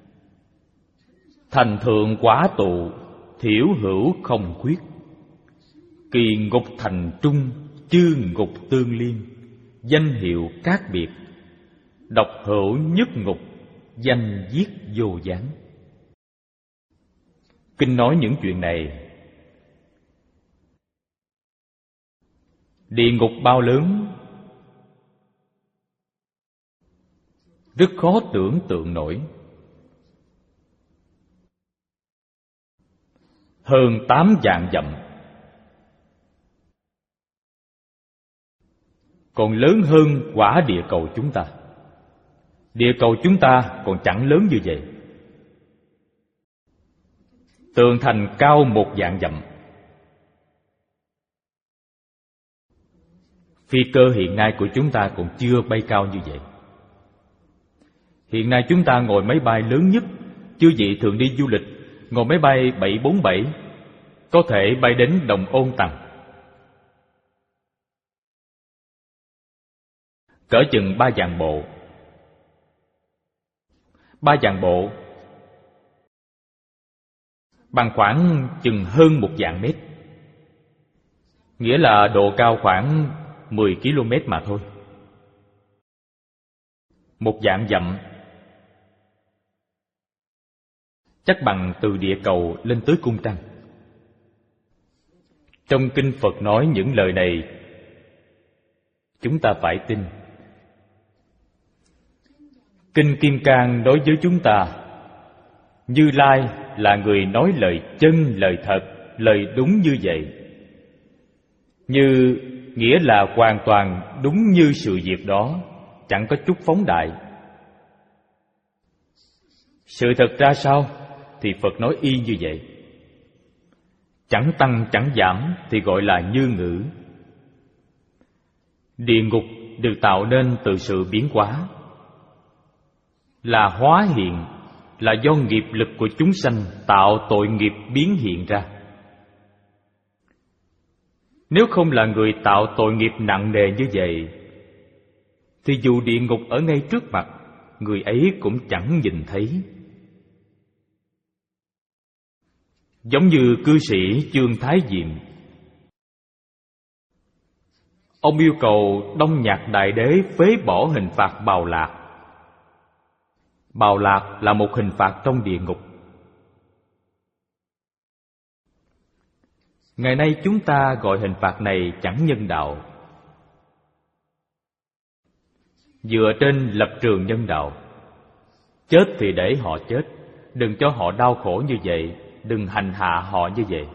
Thành thượng quả tụ, thiểu hữu không khuyết. Kỳ ngục thành trung, chư ngục tương liên, danh hiệu các biệt. Độc hữu nhất ngục, danh giết vô gián. Kinh nói những chuyện này. Địa ngục bao lớn, rất khó tưởng tượng nổi. Hơn tám vạn dặm, còn lớn hơn quả địa cầu chúng ta. Địa cầu chúng ta còn chẳng lớn như vậy. Tường thành cao một vạn dặm. Phi cơ hiện nay của chúng ta còn chưa bay cao như vậy. Hiện nay chúng ta ngồi máy bay lớn nhất, chư vị thường đi du lịch, ngồi máy bay bảy bốn bảy, có thể bay đến Đồng Ôn Tằng. Cỡ chừng ba vạn bộ. Ba vạn bộ bằng khoảng chừng hơn một vạn mét, nghĩa là độ cao khoảng mười ki lô mét mà thôi. Một vạn dặm chắc bằng từ địa cầu lên tới cung trăng. Trong kinh Phật nói những lời này chúng ta phải tin. Kinh Kim Cang nói với chúng ta, Như Lai là người nói lời chân, lời thật, lời đúng như vậy. Như nghĩa là hoàn toàn đúng như sự việc đó, chẳng có chút phóng đại. Sự thật ra sao thì Phật nói y như vậy. Chẳng tăng chẳng giảm thì gọi là như ngữ. Địa ngục được tạo nên từ sự biến hóa, là hóa hiện, là do nghiệp lực của chúng sanh tạo tội nghiệp biến hiện ra. Nếu không là người tạo tội nghiệp nặng nề như vậy, thì dù địa ngục ở ngay trước mặt, người ấy cũng chẳng nhìn thấy. Giống như cư sĩ Chương Thái Diệm, ông yêu cầu Đông Nhạc Đại Đế phế bỏ hình phạt bào lạc. Bào lạc là một hình phạt trong địa ngục. Ngày nay chúng ta gọi hình phạt này chẳng nhân đạo. Dựa trên lập trường nhân đạo, chết thì để họ chết, đừng cho họ đau khổ như vậy, đừng hành hạ họ như vậy.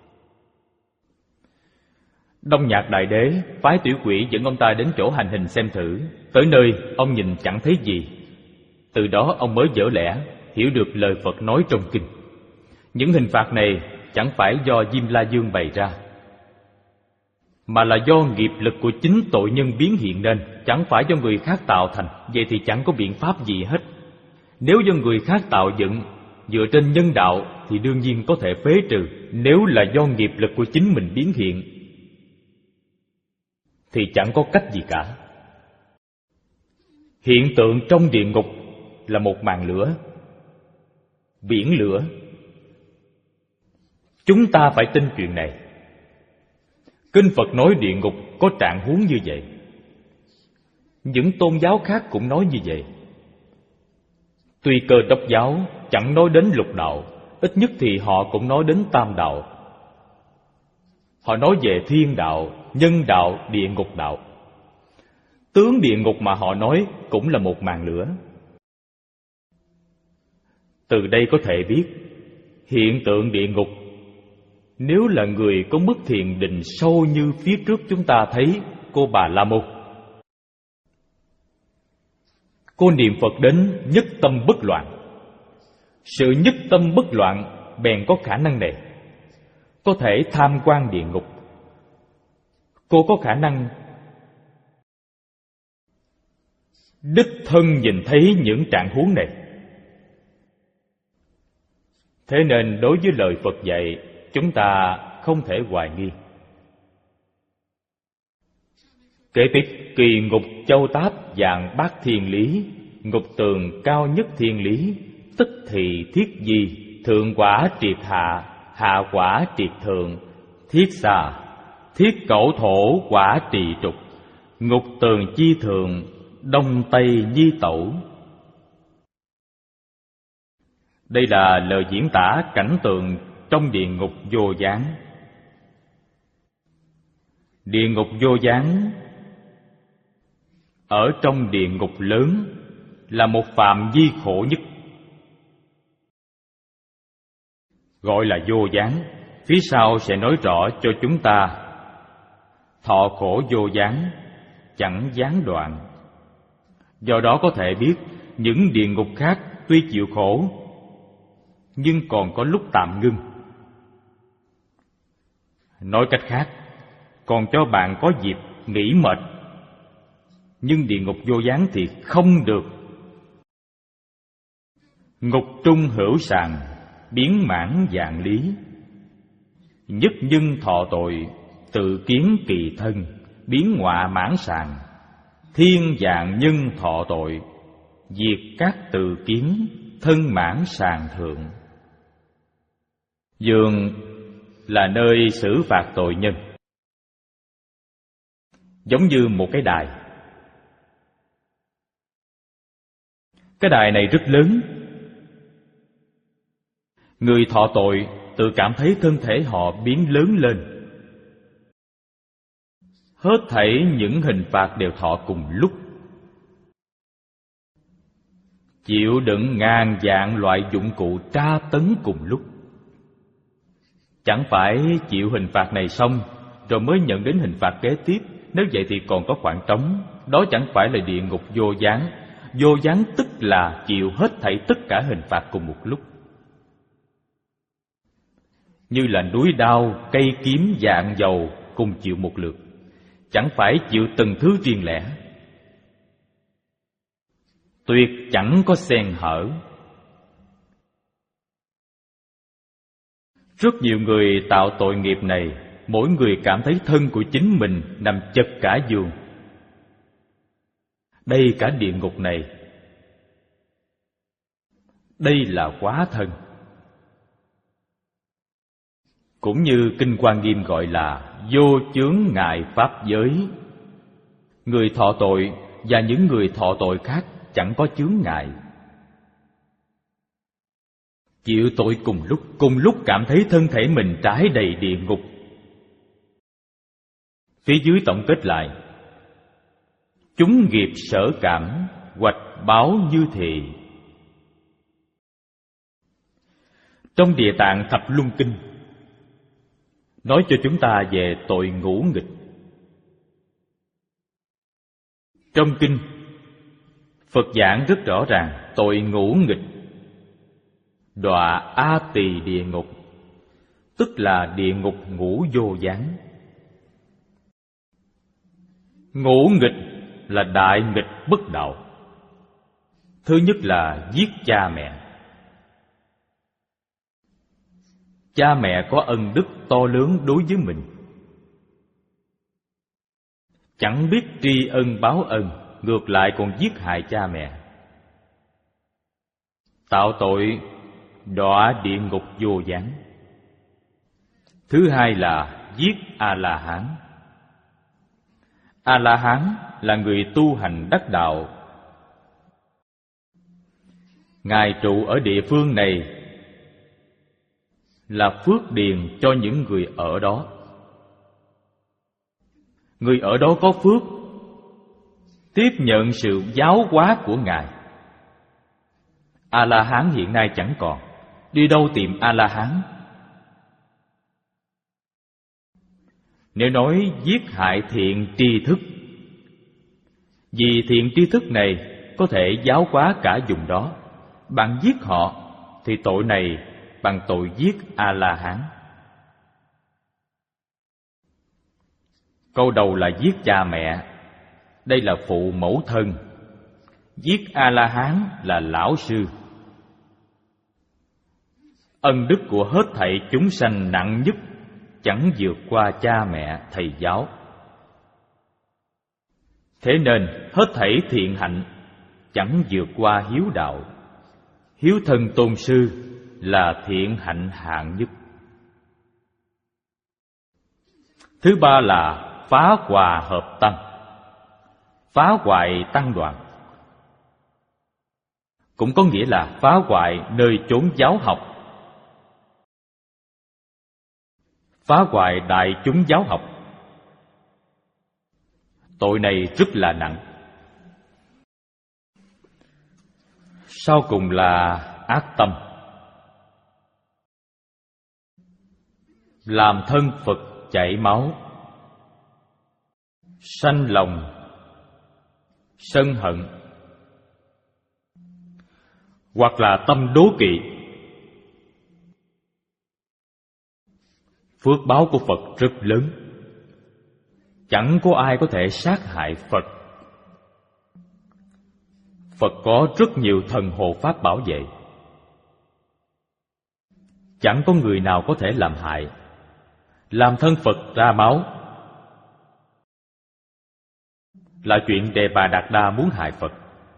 Đông Nhạc Đại Đế phái tiểu quỷ dẫn ông ta đến chỗ hành hình xem thử. Tới nơi ông nhìn chẳng thấy gì. Từ đó ông mới vỡ lẽ, hiểu được lời Phật nói trong kinh. Những hình phạt này chẳng phải do Diêm La Dương bày ra, mà là do nghiệp lực của chính tội nhân biến hiện nên, chẳng phải do người khác tạo thành. Vậy thì chẳng có biện pháp gì hết. Nếu do người khác tạo dựng, dựa trên nhân đạo thì đương nhiên có thể phế trừ. Nếu là do nghiệp lực của chính mình biến hiện thì chẳng có cách gì cả. Hiện tượng trong địa ngục là một màn lửa, biển lửa. Chúng ta phải tin chuyện này. Kinh Phật nói địa ngục có trạng huống như vậy. Những tôn giáo khác cũng nói như vậy. Tuy Cơ Đốc giáo chẳng nói đến lục đạo, ít nhất thì họ cũng nói đến tam đạo. Họ nói về thiên đạo, nhân đạo, địa ngục đạo. Tướng địa ngục mà họ nói cũng là một màn lửa. Từ đây có thể biết, hiện tượng địa ngục, nếu là người có mức thiền định sâu như phía trước chúng ta thấy cô Bà La Môn, cô niệm Phật đến nhất tâm bất loạn. Sự nhất tâm bất loạn bèn có khả năng này, có thể tham quan địa ngục. Cô có khả năng đích thân nhìn thấy những trạng huống này. Thế nên đối với lời Phật dạy, chúng ta không thể hoài nghi. Kế tiếp, kỳ ngục châu táp dạng bát thiên lý, ngục tường cao nhất thiên lý, tức thì thiết di, thượng quả triệt hạ, hạ quả triệt thượng, thiết xà, thiết cẩu thổ quả trì trục, ngục tường chi thượng, đông tây di tẩu. Đây là lời diễn tả cảnh tượng trong địa ngục vô gián. Địa ngục vô gián ở trong địa ngục lớn là một phạm vi khổ nhất, gọi là vô gián. Phía sau sẽ nói rõ cho chúng ta thọ khổ vô gián, chẳng gián đoạn. Do đó có thể biết những địa ngục khác tuy chịu khổ nhưng còn có lúc tạm ngưng. Nói cách khác, còn cho bạn có dịp nghỉ mệt. Nhưng địa ngục vô gián thì không được. Ngục trung hữu sàng, biến mãn dạng lý. Nhất nhân thọ tội, tự kiến kỳ thân, biến ngọa mãn sàng. Thiên dạng nhân thọ tội, diệt các tự kiến, thân mãn sàng thượng. Giường là nơi xử phạt tội nhân, giống như một cái đài. Cái đài này rất lớn. Người thọ tội tự cảm thấy thân thể họ biến lớn lên. Hết thảy những hình phạt đều thọ cùng lúc. Chịu đựng ngàn vạn loại dụng cụ tra tấn cùng lúc. Chẳng phải chịu hình phạt này xong rồi mới nhận đến hình phạt kế tiếp. Nếu vậy thì còn có khoảng trống. Đó chẳng phải là địa ngục vô gián. Vô gián tức là chịu hết thảy tất cả hình phạt cùng một lúc. Như là núi đao, cây kiếm, vạn dầu cùng chịu một lượt. Chẳng phải chịu từng thứ riêng lẻ. Tuyệt chẳng có xen hở. Rất nhiều người tạo tội nghiệp này, mỗi người cảm thấy thân của chính mình nằm chật cả giường. Đây cả địa ngục này, đây là quá thân. Cũng như Kinh Hoa Nghiêm gọi là vô chướng ngại pháp giới. Người thọ tội và những người thọ tội khác chẳng có chướng ngại. Chịu tội cùng lúc, cùng lúc cảm thấy thân thể mình trải đầy địa ngục. Phía dưới tổng kết lại: chúng nghiệp sở cảm, hoạch báo như thị. Trong Địa Tạng Thập Luân Kinh nói cho chúng ta về tội ngũ nghịch. Trong kinh, Phật giảng rất rõ ràng tội ngũ nghịch đọa A Tỳ địa ngục, tức là địa ngục ngũ vô gián. Ngũ nghịch là đại nghịch bất đạo. Thứ nhất là giết cha mẹ. Cha mẹ có ân đức to lớn đối với mình, chẳng biết tri ân báo ân, ngược lại còn giết hại cha mẹ. Tạo tội đọa địa ngục vô gián. Thứ hai là giết A-la-hán. A-la-hán là người tu hành đắc đạo. Ngài trụ ở địa phương này là phước điền cho những người ở đó. Người ở đó có phước, tiếp nhận sự giáo hóa của Ngài. A-la-hán hiện nay chẳng còn, đi đâu tìm A-la-hán? Nếu nói giết hại thiện tri thức, vì thiện tri thức này có thể giáo hóa cả vùng đó, bạn giết họ thì tội này bằng tội giết A-la-hán. Câu đầu là giết cha mẹ, đây là phụ mẫu thân. Giết A-la-hán là lão sư. Ân đức của hết thảy chúng sanh nặng nhất, chẳng vượt qua cha mẹ thầy giáo. Thế nên hết thảy thiện hạnh chẳng vượt qua hiếu đạo. Hiếu thân tôn sư là thiện hạnh hạng nhất. Thứ ba là phá hòa hợp tăng. Phá hoại tăng đoàn cũng có nghĩa là phá hoại nơi chốn giáo học, phá hoại đại chúng giáo học. Tội này rất là nặng. Sau cùng là ác tâm. Làm thân Phật chảy máu, sanh lòng sân hận, hoặc là tâm đố kỵ. Phước báo của Phật rất lớn, chẳng có ai có thể sát hại Phật. Phật có rất nhiều thần hộ pháp bảo vệ, chẳng có người nào có thể làm hại. Làm thân Phật ra máu là chuyện Đề Bà Đạt Đa muốn hại Phật.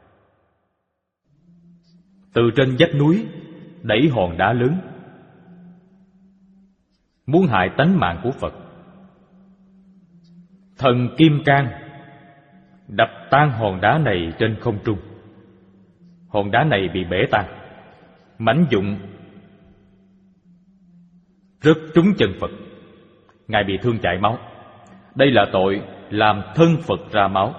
Từ trên vách núi đẩy hòn đá lớn, muốn hại tánh mạng của Phật. Thần Kim Cang đập tan hòn đá này trên không trung. Hòn đá này bị bể tan, mảnh vụn rớt trúng chân Phật. Ngài bị thương chảy máu. Đây là tội làm thân Phật ra máu.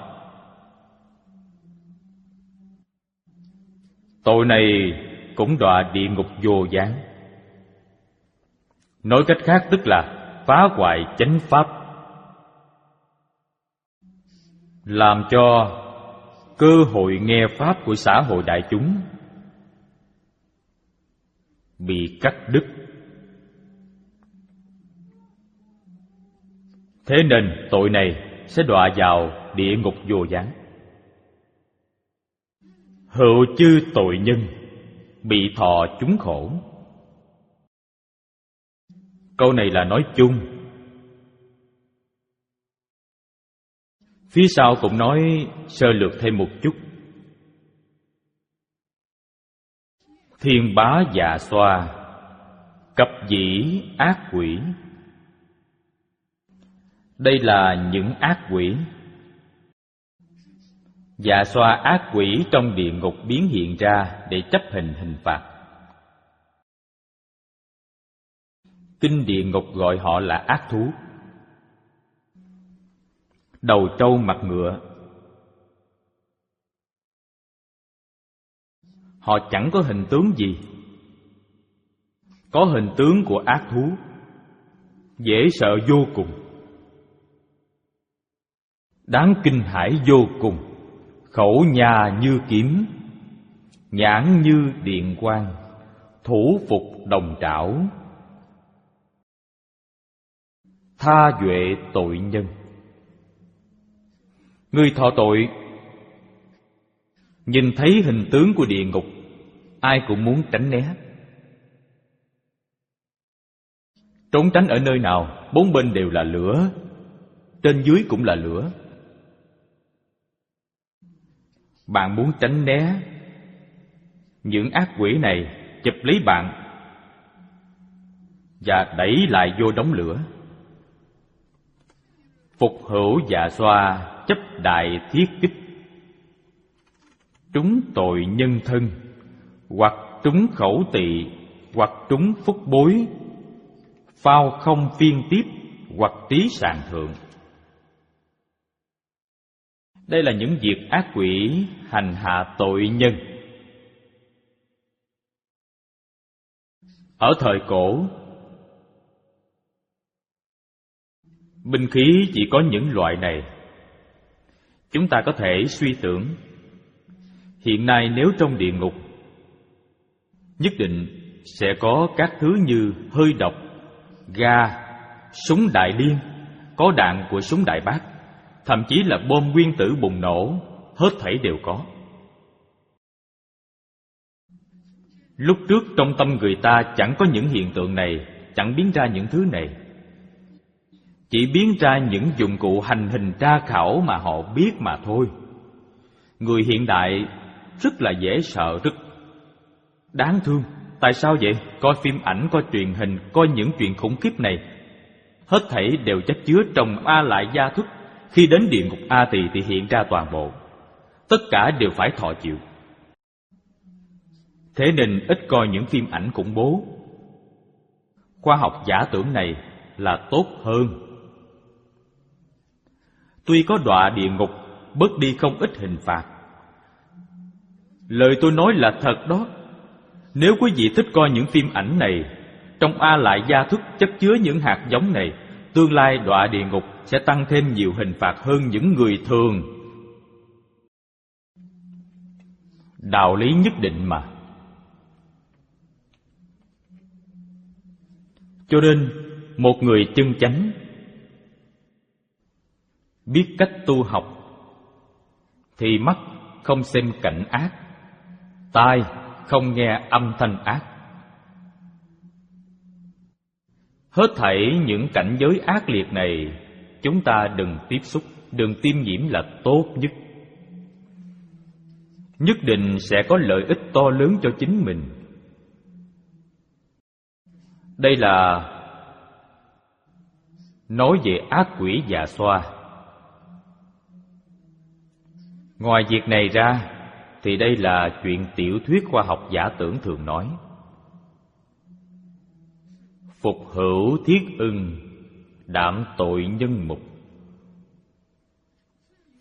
Tội này cũng đọa địa ngục vô gián. Nói cách khác tức là phá hoại chánh pháp, làm cho cơ hội nghe pháp của xã hội đại chúng bị cắt đứt. Thế nên tội này sẽ đọa vào địa ngục vô gián. Hữu chư tội nhân bị thọ chúng khổ. Câu này là nói chung. Phía sau cũng nói sơ lược thêm một chút. Thiên bá dạ xoa, cập dĩ ác quỷ. Đây là những ác quỷ. Dạ xoa ác quỷ trong địa ngục biến hiện ra để chấp hình hình phạt. Kinh địa ngục gọi họ là ác thú. Đầu trâu mặt ngựa. Họ chẳng có hình tướng gì. Có hình tướng của ác thú, dễ sợ vô cùng, đáng kinh hãi vô cùng. Khẩu nhà như kiếm, nhãn như điện quang, thủ phục đồng trảo, tha duệ tội nhân. Người thọ tội nhìn thấy hình tướng của địa ngục, ai cũng muốn tránh né. Trốn tránh ở nơi nào? Bốn bên đều là lửa, trên dưới cũng là lửa. Bạn muốn tránh né những ác quỷ này chụp lấy bạn và đẩy lại vô đống lửa. Phục hữu dạ xoa chấp đại thiết kích, trúng tội nhân thân, hoặc trúng khẩu tỵ, hoặc trúng phúc bối, phao không phiên tiếp, hoặc trí sàng thượng. Đây là những việc ác quỷ hành hạ tội nhân. Ở thời cổ, binh khí chỉ có những loại này. Chúng ta có thể suy tưởng, hiện nay nếu trong địa ngục, nhất định sẽ có các thứ như hơi độc, ga, súng đại liên, có đạn của súng đại bác, thậm chí là bom nguyên tử bùng nổ, hết thảy đều có. Lúc trước trong tâm người ta chẳng có những hiện tượng này, chẳng biến ra những thứ này. Chỉ biến ra những dụng cụ hành hình tra khảo mà họ biết mà thôi. Người hiện đại rất là dễ sợ, rất đáng thương. Tại sao vậy? Coi phim ảnh, coi truyền hình, coi những chuyện khủng khiếp này, hết thảy đều chất chứa trong A Lại Gia Thức. Khi đến địa ngục A Tỳ thì hiện ra toàn bộ. Tất cả đều phải thọ chịu. Thế nên ít coi những phim ảnh khủng bố. Khoa học giả tưởng này là tốt hơn. Tuy có đọa địa ngục, bớt đi không ít hình phạt. Lời tôi nói là thật đó. Nếu quý vị thích coi những phim ảnh này, trong A Lại Gia Thức chất chứa những hạt giống này, tương lai đọa địa ngục sẽ tăng thêm nhiều hình phạt hơn những người thường. Đạo lý nhất định mà. Cho nên một người chân chánh biết cách tu học thì mắt không xem cảnh ác, tai không nghe âm thanh ác. Hết thảy những cảnh giới ác liệt này chúng ta đừng tiếp xúc, đừng tiêm nhiễm là tốt nhất. Nhất định sẽ có lợi ích to lớn cho chính mình. Đây là nói về ác quỷ dạ xoa. Ngoài việc này ra thì đây là chuyện tiểu thuyết khoa học giả tưởng thường nói. Phục hữu thiết ưng, đảm tội nhân mục.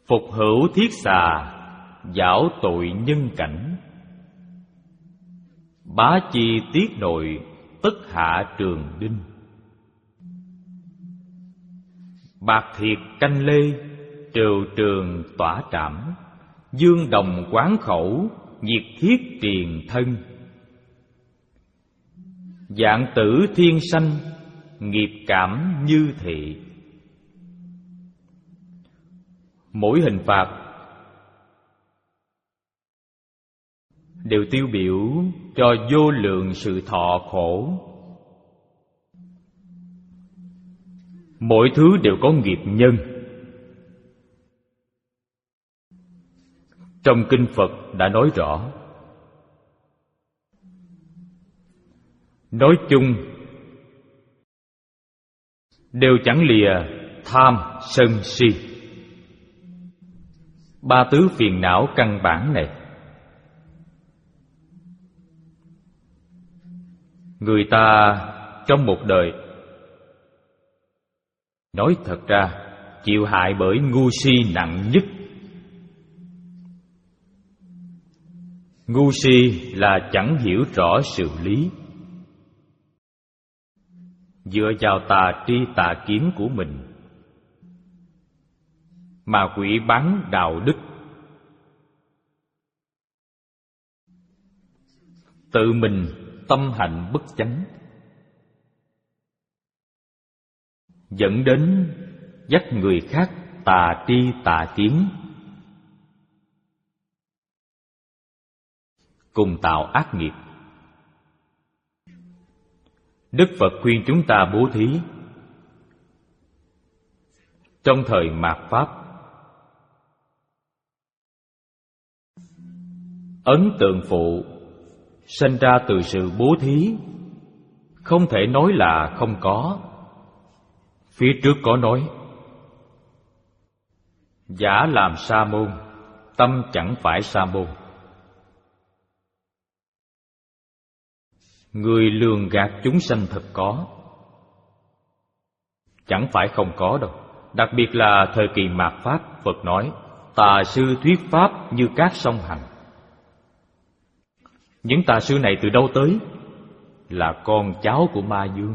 Phục hữu thiết xà, giảo tội nhân cảnh. Bá chi tiết nội, tất hạ trường đinh. Bạc thiệt canh lê, trừu trường tỏa trảm. Dương đồng quán khẩu, nhiệt thiết triền thân. Dạng tử thiên sanh, nghiệp cảm như thị. Mỗi hình phạt đều tiêu biểu cho vô lượng sự thọ khổ. Mỗi thứ đều có nghiệp nhân. Trong kinh Phật đã nói rõ. Nói chung đều chẳng lìa tham, sân, si, ba tứ phiền não căn bản này. Người ta trong một đời, nói thật ra, chịu hại bởi ngu si nặng nhất. Ngu si là chẳng hiểu rõ sự lý, dựa vào tà tri tà kiến của mình mà quỷ báng đạo đức, tự mình tâm hạnh bất chánh, dẫn đến dắt người khác tà tri tà kiến, cùng tạo ác nghiệp. Đức Phật khuyên chúng ta bố thí. Trong thời mạt Pháp, ấn tượng phụ sinh ra từ sự bố thí, không thể nói là không có. Phía trước có nói: giả làm sa môn, tâm chẳng phải sa môn. Người lường gạt chúng sanh thật có, chẳng phải không có đâu. Đặc biệt là thời kỳ mạt Pháp, Phật nói tà sư thuyết pháp như cát sông Hằng. Những tà sư này từ đâu tới? Là con cháu của Ma Dương.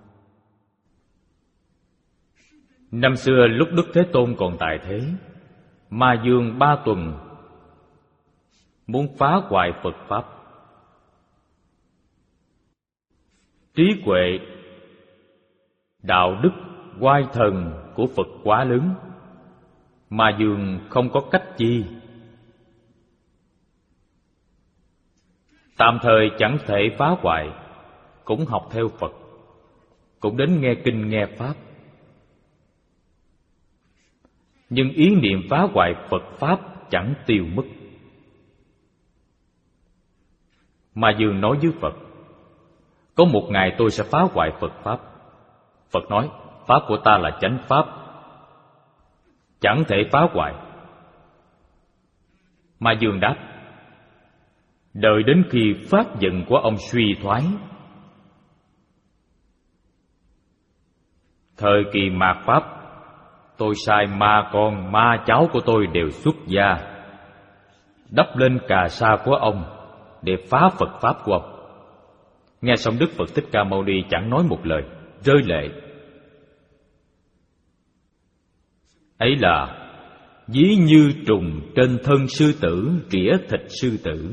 Năm xưa lúc Đức Thế Tôn còn tại thế, Ma Dương ba tuần muốn phá hoại Phật Pháp. Trí huệ, đạo đức, oai thần của Phật quá lớn, Ma Dương không có cách chi. Tạm thời chẳng thể phá hoại, cũng học theo Phật, cũng đến nghe kinh nghe Pháp. Nhưng ý niệm phá hoại Phật Pháp chẳng tiêu mất. Ma Dương nói với Phật: có một ngày tôi sẽ phá hoại Phật Pháp. Phật nói: Pháp của ta là chánh Pháp, chẳng thể phá hoại. Ma Dương đáp: đợi đến khi pháp giận của ông suy thoái. Thời kỳ mạt Pháp, tôi sai ma con, ma cháu của tôi đều xuất gia, đắp lên cà sa của ông để phá Phật Pháp của ông. Nghe xong Đức Phật Thích Ca Mâu Ni chẳng nói một lời, rơi lệ. Ấy là ví như trùng trên thân sư tử, rỉa thịt sư tử.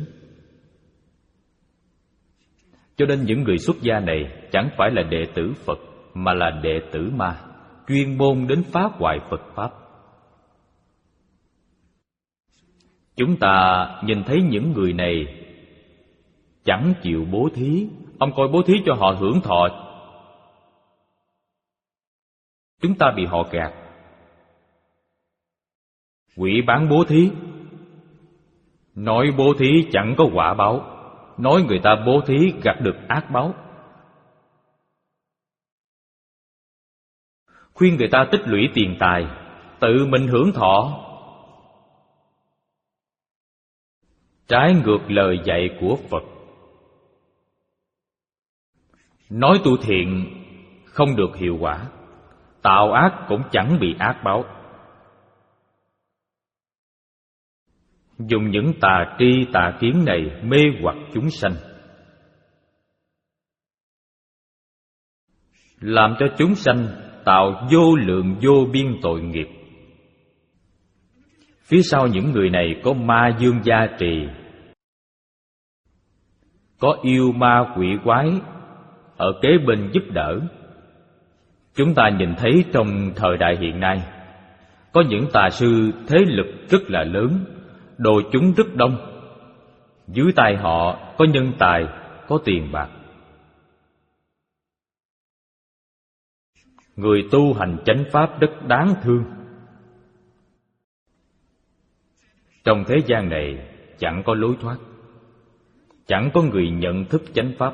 Cho nên những người xuất gia này chẳng phải là đệ tử Phật, mà là đệ tử ma, chuyên môn đến phá hoại Phật Pháp. Chúng ta nhìn thấy những người này chẳng chịu bố thí. Ông coi bố thí cho họ hưởng thọ, chúng ta bị họ gạt. Quỷ bán bố thí, nói bố thí chẳng có quả báo, nói người ta bố thí gặt được ác báo. Khuyên người ta tích lũy tiền tài, tự mình hưởng thọ, trái ngược lời dạy của Phật. Nói tu thiện không được hiệu quả, tạo ác cũng chẳng bị ác báo. dùng những tà tri tà kiến này mê hoặc chúng sanh, làm cho chúng sanh tạo vô lượng vô biên tội nghiệp. Phía sau những người này có ma dương gia trì, có yêu ma quỷ quái ở kế bên giúp đỡ. Chúng ta nhìn thấy trong thời đại hiện nay, có những tà sư thế lực rất là lớn, đồ chúng rất đông. Dưới tay họ có nhân tài, có tiền bạc. Người tu hành chánh pháp rất đáng thương. Trong thế gian này chẳng có lối thoát, chẳng có người nhận thức chánh pháp.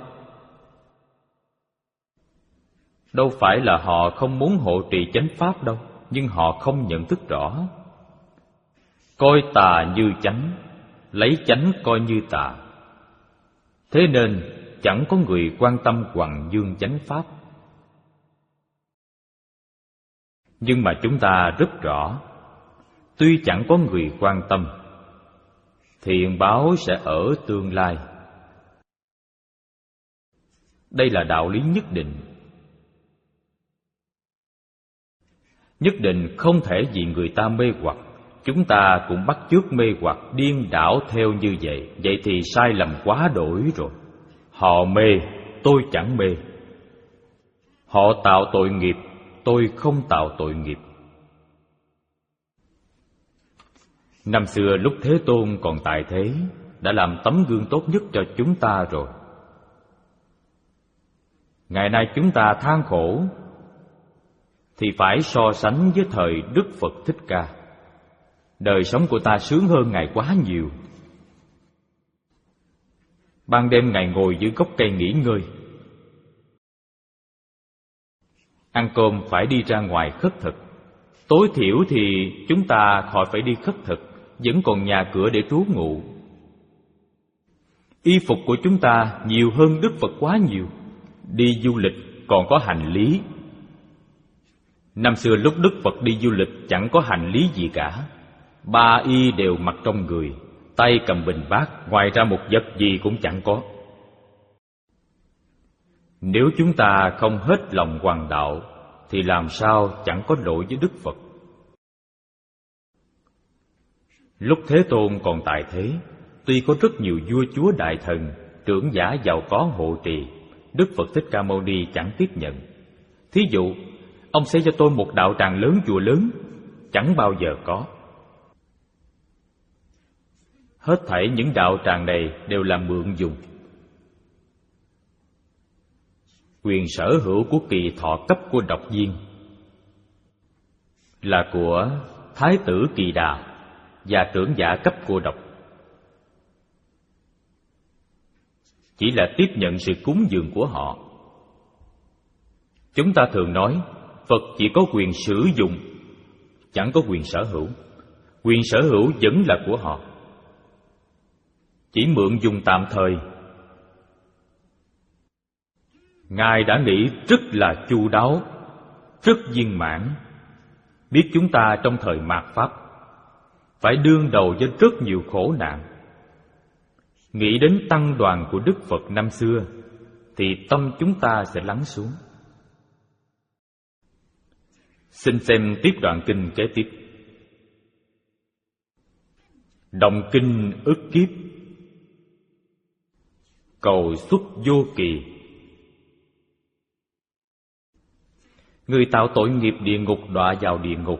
Đâu phải là họ không muốn hộ trì chánh pháp đâu, nhưng họ không nhận thức rõ. Coi tà như chánh, lấy chánh coi như tà. Thế nên chẳng có người quan tâm hoằng dương chánh pháp. Nhưng mà chúng ta rất rõ, tuy chẳng có người quan tâm, thiện báo sẽ ở tương lai. Đây là đạo lý nhất định. Nhất định không thể vì người ta mê hoặc, chúng ta cũng bắt chước mê hoặc điên đảo theo như vậy. Vậy thì sai lầm quá đổi rồi. Họ mê, tôi chẳng mê. Họ tạo tội nghiệp, tôi không tạo tội nghiệp. Năm xưa lúc Thế Tôn còn tại thế, đã làm tấm gương tốt nhất cho chúng ta rồi. Ngày nay chúng ta than khổ, thì phải so sánh với thời Đức Phật Thích Ca. Đời sống của ta sướng hơn Ngài quá nhiều. Ban đêm Ngài ngồi dưới gốc cây nghỉ ngơi. Ăn cơm phải đi ra ngoài khất thực. Tối thiểu thì chúng ta khỏi phải đi khất thực, vẫn còn nhà cửa để trú ngụ. Y phục của chúng ta nhiều hơn Đức Phật quá nhiều. Đi du lịch còn có hành lý. Năm xưa lúc Đức Phật đi du lịch chẳng có hành lý gì cả. Ba y đều mặc trong người, tay cầm bình bát, ngoài ra một vật gì cũng chẳng có. Nếu chúng ta không hết lòng hoàng đạo, thì làm sao chẳng có lỗi với Đức Phật. Lúc Thế Tôn còn tại thế, tuy có rất nhiều vua chúa đại thần, trưởng giả giàu có hộ trì, Đức Phật Thích Ca Mâu Ni chẳng tiếp nhận. Thí dụ, ông xây cho tôi một đạo tràng lớn, chùa lớn, chẳng bao giờ có. Hết thảy những đạo tràng này đều là mượn dùng. Quyền sở hữu của Kỳ Thọ cấp của Độc Viên là của Thái tử Kỳ Đà và trưởng giả cấp của Độc. Chỉ là tiếp nhận sự cúng dường của họ. Chúng ta thường nói Phật chỉ có quyền sử dụng, chẳng có quyền sở hữu. Quyền sở hữu vẫn là của họ, chỉ mượn dùng tạm thời. Ngài đã nghĩ rất là chu đáo, rất viên mãn, biết chúng ta trong thời mạt Pháp phải đương đầu với rất nhiều khổ nạn. Nghĩ đến tăng đoàn của Đức Phật năm xưa, thì tâm chúng ta sẽ lắng xuống. Xin xem tiếp đoạn kinh kế tiếp. Động kinh ức kiếp, cầu xuất vô kỳ. Người tạo tội nghiệp địa ngục đọa vào địa ngục,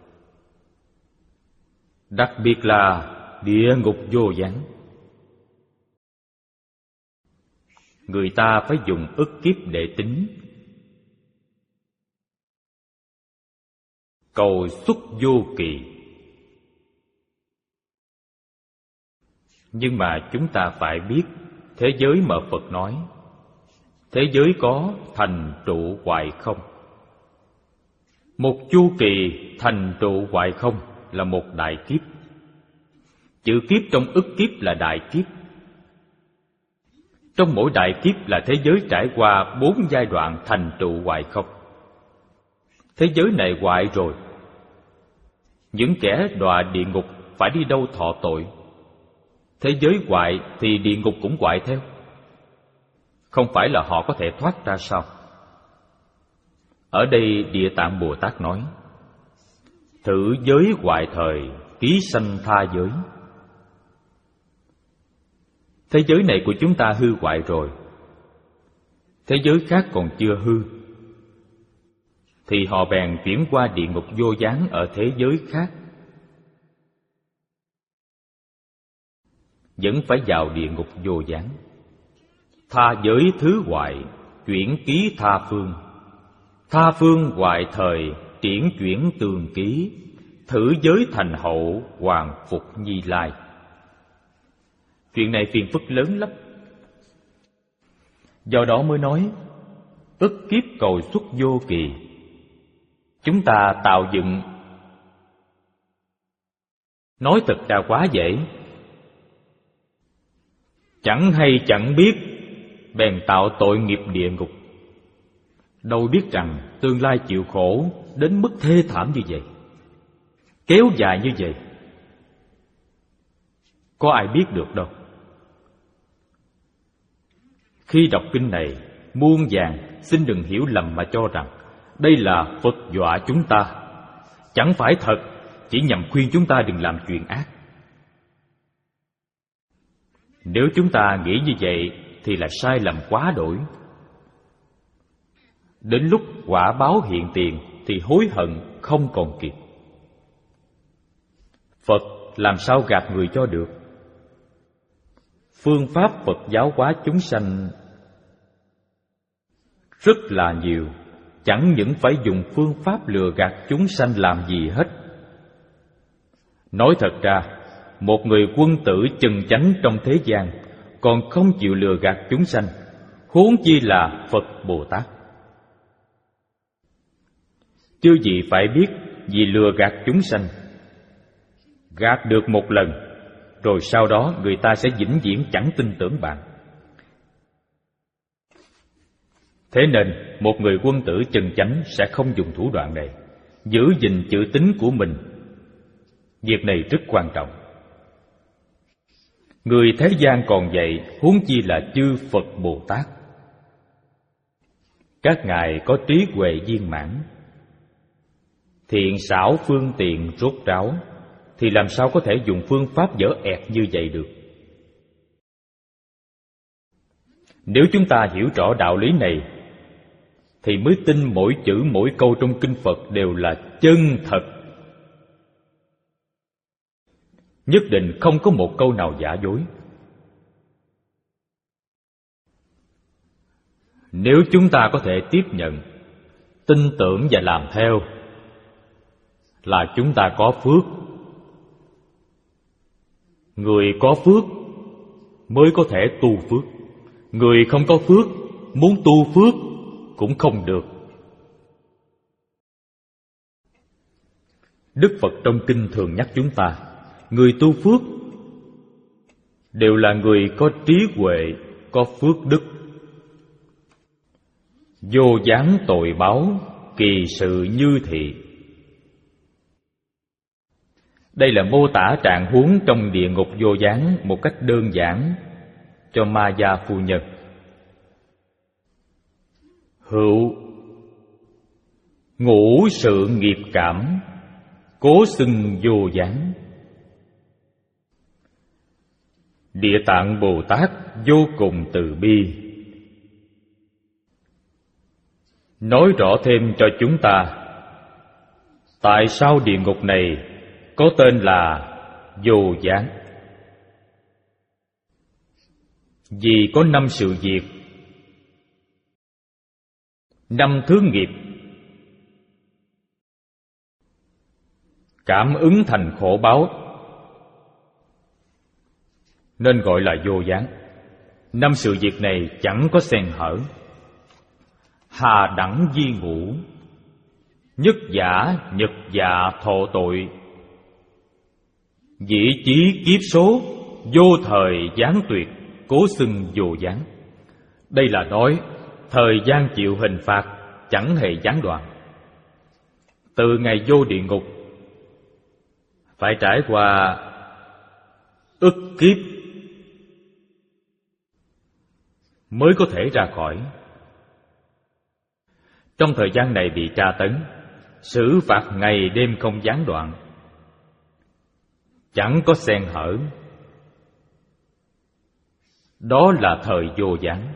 đặc biệt là địa ngục vô gián. Người ta phải dùng ức kiếp để tính. Cầu xuất vô kỳ. Nhưng mà chúng ta phải biết, thế giới mà Phật nói, thế giới có thành trụ hoại không. Một chu kỳ thành trụ hoại không là một đại kiếp. Chữ kiếp trong ức kiếp là đại kiếp. Trong mỗi đại kiếp là thế giới trải qua bốn giai đoạn thành trụ hoại không. Thế giới này hoại rồi, những kẻ đọa địa ngục phải đi đâu thọ tội? Thế giới hoại thì địa ngục cũng hoại theo. Không phải là họ có thể thoát ra sao? Ở đây Địa Tạng Bồ Tát nói: thử giới hoại thời, ký sanh tha giới. Thế giới này của chúng ta hư hoại rồi, thế giới khác còn chưa hư, thì họ bèn chuyển qua địa ngục vô gián ở thế giới khác. Vẫn phải vào địa ngục vô gián. Tha giới thứ hoại, chuyển ký tha phương. Tha phương hoại thời, triển chuyển tường ký. Thử giới thành hậu, hoàng phục Như Lai. Chuyện này phiền phức lớn lắm. Do đó mới nói ức kiếp cầu xuất vô kỳ. Chúng ta tạo dựng, nói thật ra quá dễ. Chẳng hay chẳng biết, bèn tạo tội nghiệp địa ngục. Đâu biết rằng tương lai chịu khổ đến mức thê thảm như vậy, kéo dài như vậy. Có ai biết được đâu. Khi đọc kinh này, muôn vàn xin đừng hiểu lầm mà cho rằng đây là Phật dọa chúng ta. Chẳng phải thật, chỉ nhằm khuyên chúng ta đừng làm chuyện ác. Nếu chúng ta nghĩ như vậy thì là sai lầm quá đổi. Đến lúc quả báo hiện tiền thì hối hận không còn kịp. Phật làm sao gạt người cho được? Phương pháp Phật giáo hóa chúng sanh rất là nhiều, chẳng những phải dùng phương pháp lừa gạt chúng sanh làm gì hết. Nói thật ra, một người quân tử chân chánh trong thế gian còn không chịu lừa gạt chúng sanh, huống chi là Phật Bồ Tát. Chư vị phải biết, vì lừa gạt chúng sanh, gạt được một lần, rồi sau đó người ta sẽ vĩnh viễn chẳng tin tưởng bạn. Thế nên, một người quân tử chân chánh sẽ không dùng thủ đoạn này, giữ gìn chữ tín của mình. Việc này rất quan trọng. Người thế gian còn vậy, huống chi là chư Phật Bồ Tát. Các ngài có trí huệ viên mãn, thiện xảo phương tiện rốt ráo, thì làm sao có thể dùng phương pháp dở ẹt như vậy được? Nếu chúng ta hiểu rõ đạo lý này, thì mới tin mỗi chữ mỗi câu trong kinh Phật đều là chân thật. Nhất định không có một câu nào giả dối. Nếu chúng ta có thể tiếp nhận, tin tưởng và làm theo, là chúng ta có phước. Người có phước mới có thể tu phước. Người không có phước, muốn tu phước cũng không được. Đức Phật trong kinh thường nhắc chúng ta, người tu phước đều là người có trí huệ, có phước đức. Vô gián tội báo, kỳ sự như thị. Đây là mô tả trạng huống trong địa ngục vô gián một cách đơn giản cho Ma Gia phu nhân. Hữu ngũ sự nghiệp cảm, cố xưng vô gián. Địa Tạng Bồ Tát vô cùng từ bi, nói rõ thêm cho chúng ta tại sao địa ngục này có tên là vô gián. Vì có năm sự việc, năm thứ nghiệp cảm ứng thành khổ báo, nên gọi là vô gián. Năm sự việc này chẳng có xen hở. Hà đẳng di ngũ, nhất giả nhật dạ thọ tội, dĩ chí kiếp số, vô thời gián tuyệt, cố xưng vô gián. Đây là nói thời gian chịu hình phạt chẳng hề gián đoạn. Từ ngày vô địa ngục phải trải qua ức kiếp mới có thể ra khỏi. Trong thời gian này bị tra tấn, xử phạt ngày đêm không gián đoạn, chẳng có xen hở. Đó là thời vô gián.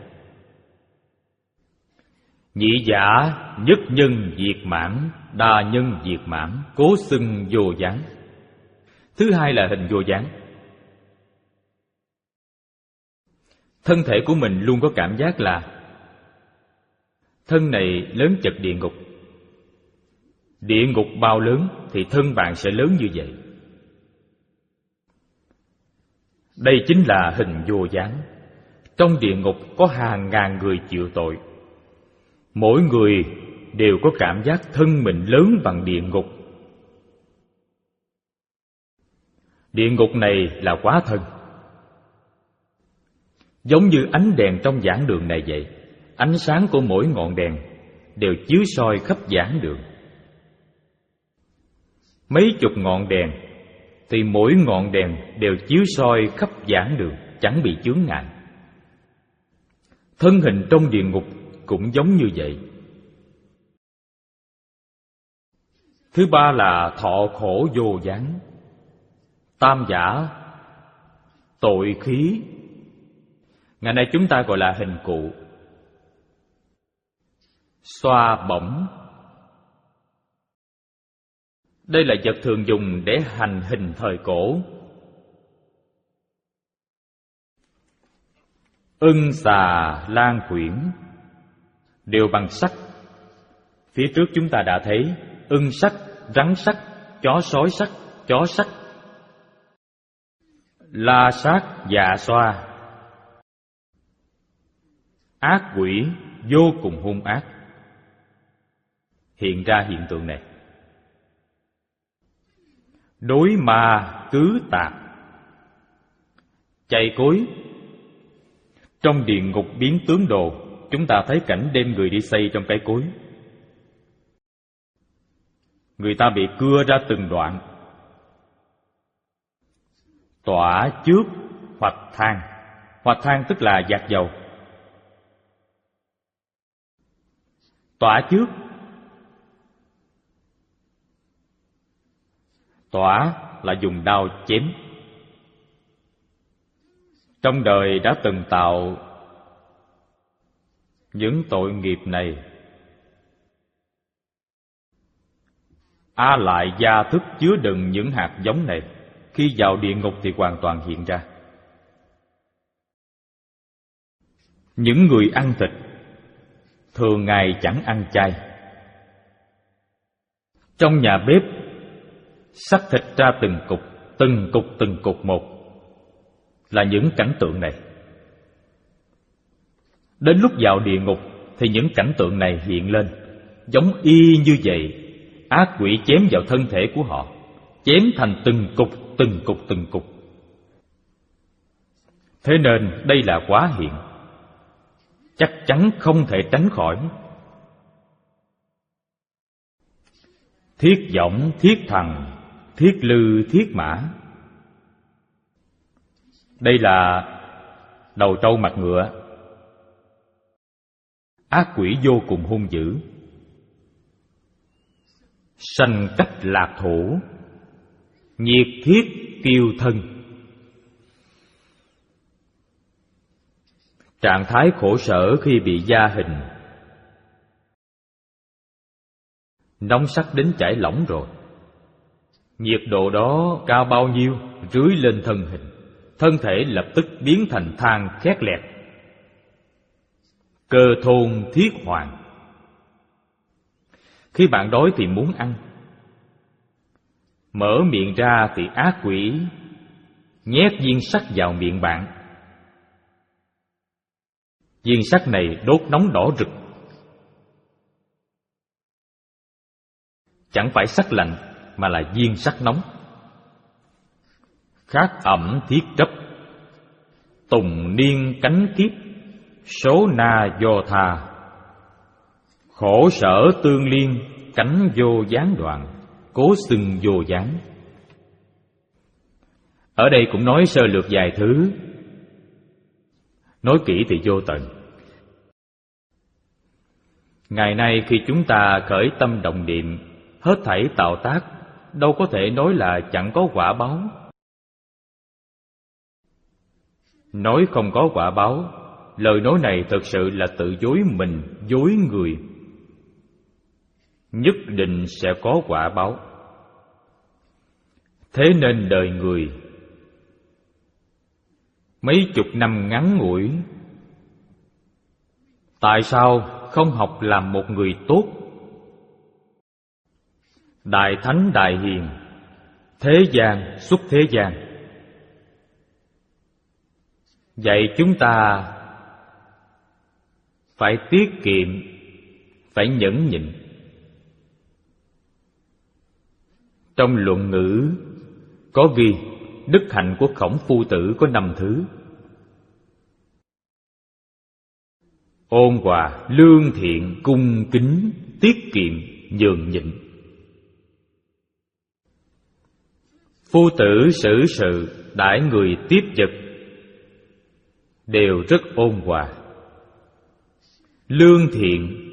Nhị giả nhất nhân diệt mãn, đa nhân diệt mãn, cố xưng vô gián. Thứ hai là hình vô gián. Thân thể của mình luôn có cảm giác là thân này lớn chật địa ngục. Địa ngục bao lớn thì thân bạn sẽ lớn như vậy. Đây chính là hình vô gián. Trong địa ngục có hàng ngàn người chịu tội. Mỗi người đều có cảm giác thân mình lớn bằng địa ngục. Địa ngục này là quá thân. Giống như ánh đèn trong giảng đường này vậy. Ánh sáng của mỗi ngọn đèn đều chiếu soi khắp giảng đường. Mấy chục ngọn đèn thì mỗi ngọn đèn đều chiếu soi khắp giảng đường, chẳng bị chướng ngại. Thân hình trong địa ngục cũng giống như vậy. Thứ ba là thọ khổ vô gián. Tam giả tội khí. Ngày nay chúng ta gọi là hình cụ. Xoa bổng. Đây là vật thường dùng để hành hình thời cổ. Ưng xà lan quyển đều bằng sắt. Phía trước chúng ta đã thấy ưng sắt, rắn sắt, chó sói sắt, chó sắt. La sát dạ xoa. Ác quỷ vô cùng hung ác. Hiện ra hiện tượng này. Đối ma cứ tạp. Chạy cối. Trong địa ngục biến tướng đồ, chúng ta thấy cảnh đem người đi xây trong cái cối. Người ta bị cưa ra từng đoạn. Tỏa trước hoặc than. Hoặc than tức là dạt dầu. Tỏa trước. Tỏa là dùng đao chém. Trong đời đã từng tạo những tội nghiệp này. A lại gia thức chứa đựng những hạt giống này, khi vào địa ngục thì hoàn toàn hiện ra. Những người ăn thịt thường ngày chẳng ăn chay. Trong nhà bếp xắt thịt ra từng cục, từng cục từng cục một, là những cảnh tượng này. Đến lúc vào địa ngục thì những cảnh tượng này hiện lên, giống y như vậy. Ác quỷ chém vào thân thể của họ, chém thành từng cục, từng cục, từng cục. Thế nên đây là quá hiện, chắc chắn không thể tránh khỏi. Thiết võng, thiết thần, thiết lư, thiết mã. Đây là đầu trâu mặt ngựa. Ác quỷ vô cùng hung dữ. Sanh cách lạc thủ, nhiệt thiết kiêu thân. Trạng thái khổ sở khi bị gia hình. Nóng sắc đến chảy lỏng rồi. Nhiệt độ đó cao bao nhiêu, rưới lên thân hình, thân thể lập tức biến thành than khét lẹt. Cơ thôn thiết hoàng. Khi bạn đói thì muốn ăn, mở miệng ra thì ác quỷ nhét viên sắt vào miệng bạn. Viên sắt này đốt nóng đỏ rực, chẳng phải sắt lạnh mà là viên sắt nóng. Khát ẩm thiết chấp, tùng niên cánh kiếp, số na do tha. Khổ sở tương liên, cánh vô gián đoạn, cố xưng vô gián. Ở đây cũng nói sơ lược vài thứ, nói kỹ thì vô tận, Ngày nay khi chúng ta khởi tâm động niệm, hết thảy tạo tác đâu có thể nói là chẳng có quả báo. Nói không có quả báo, lời nói này thực sự là tự dối mình, dối người. Nhất định sẽ có quả báo. Thế nên đời người mấy chục năm ngắn ngủi, tại sao không học làm một người tốt? Đại thánh đại hiền, thế gian xuất thế gian, vậy chúng ta phải tiết kiệm, phải nhẫn nhịn. Trong luận ngữ có ghi đức hạnh của Khổng Phu Tử có năm thứ: ôn hòa, lương thiện, cung kính, tiết kiệm, nhường nhịn. Phu tử xử sự đãi người tiếp vật đều rất ôn hòa. Lương thiện,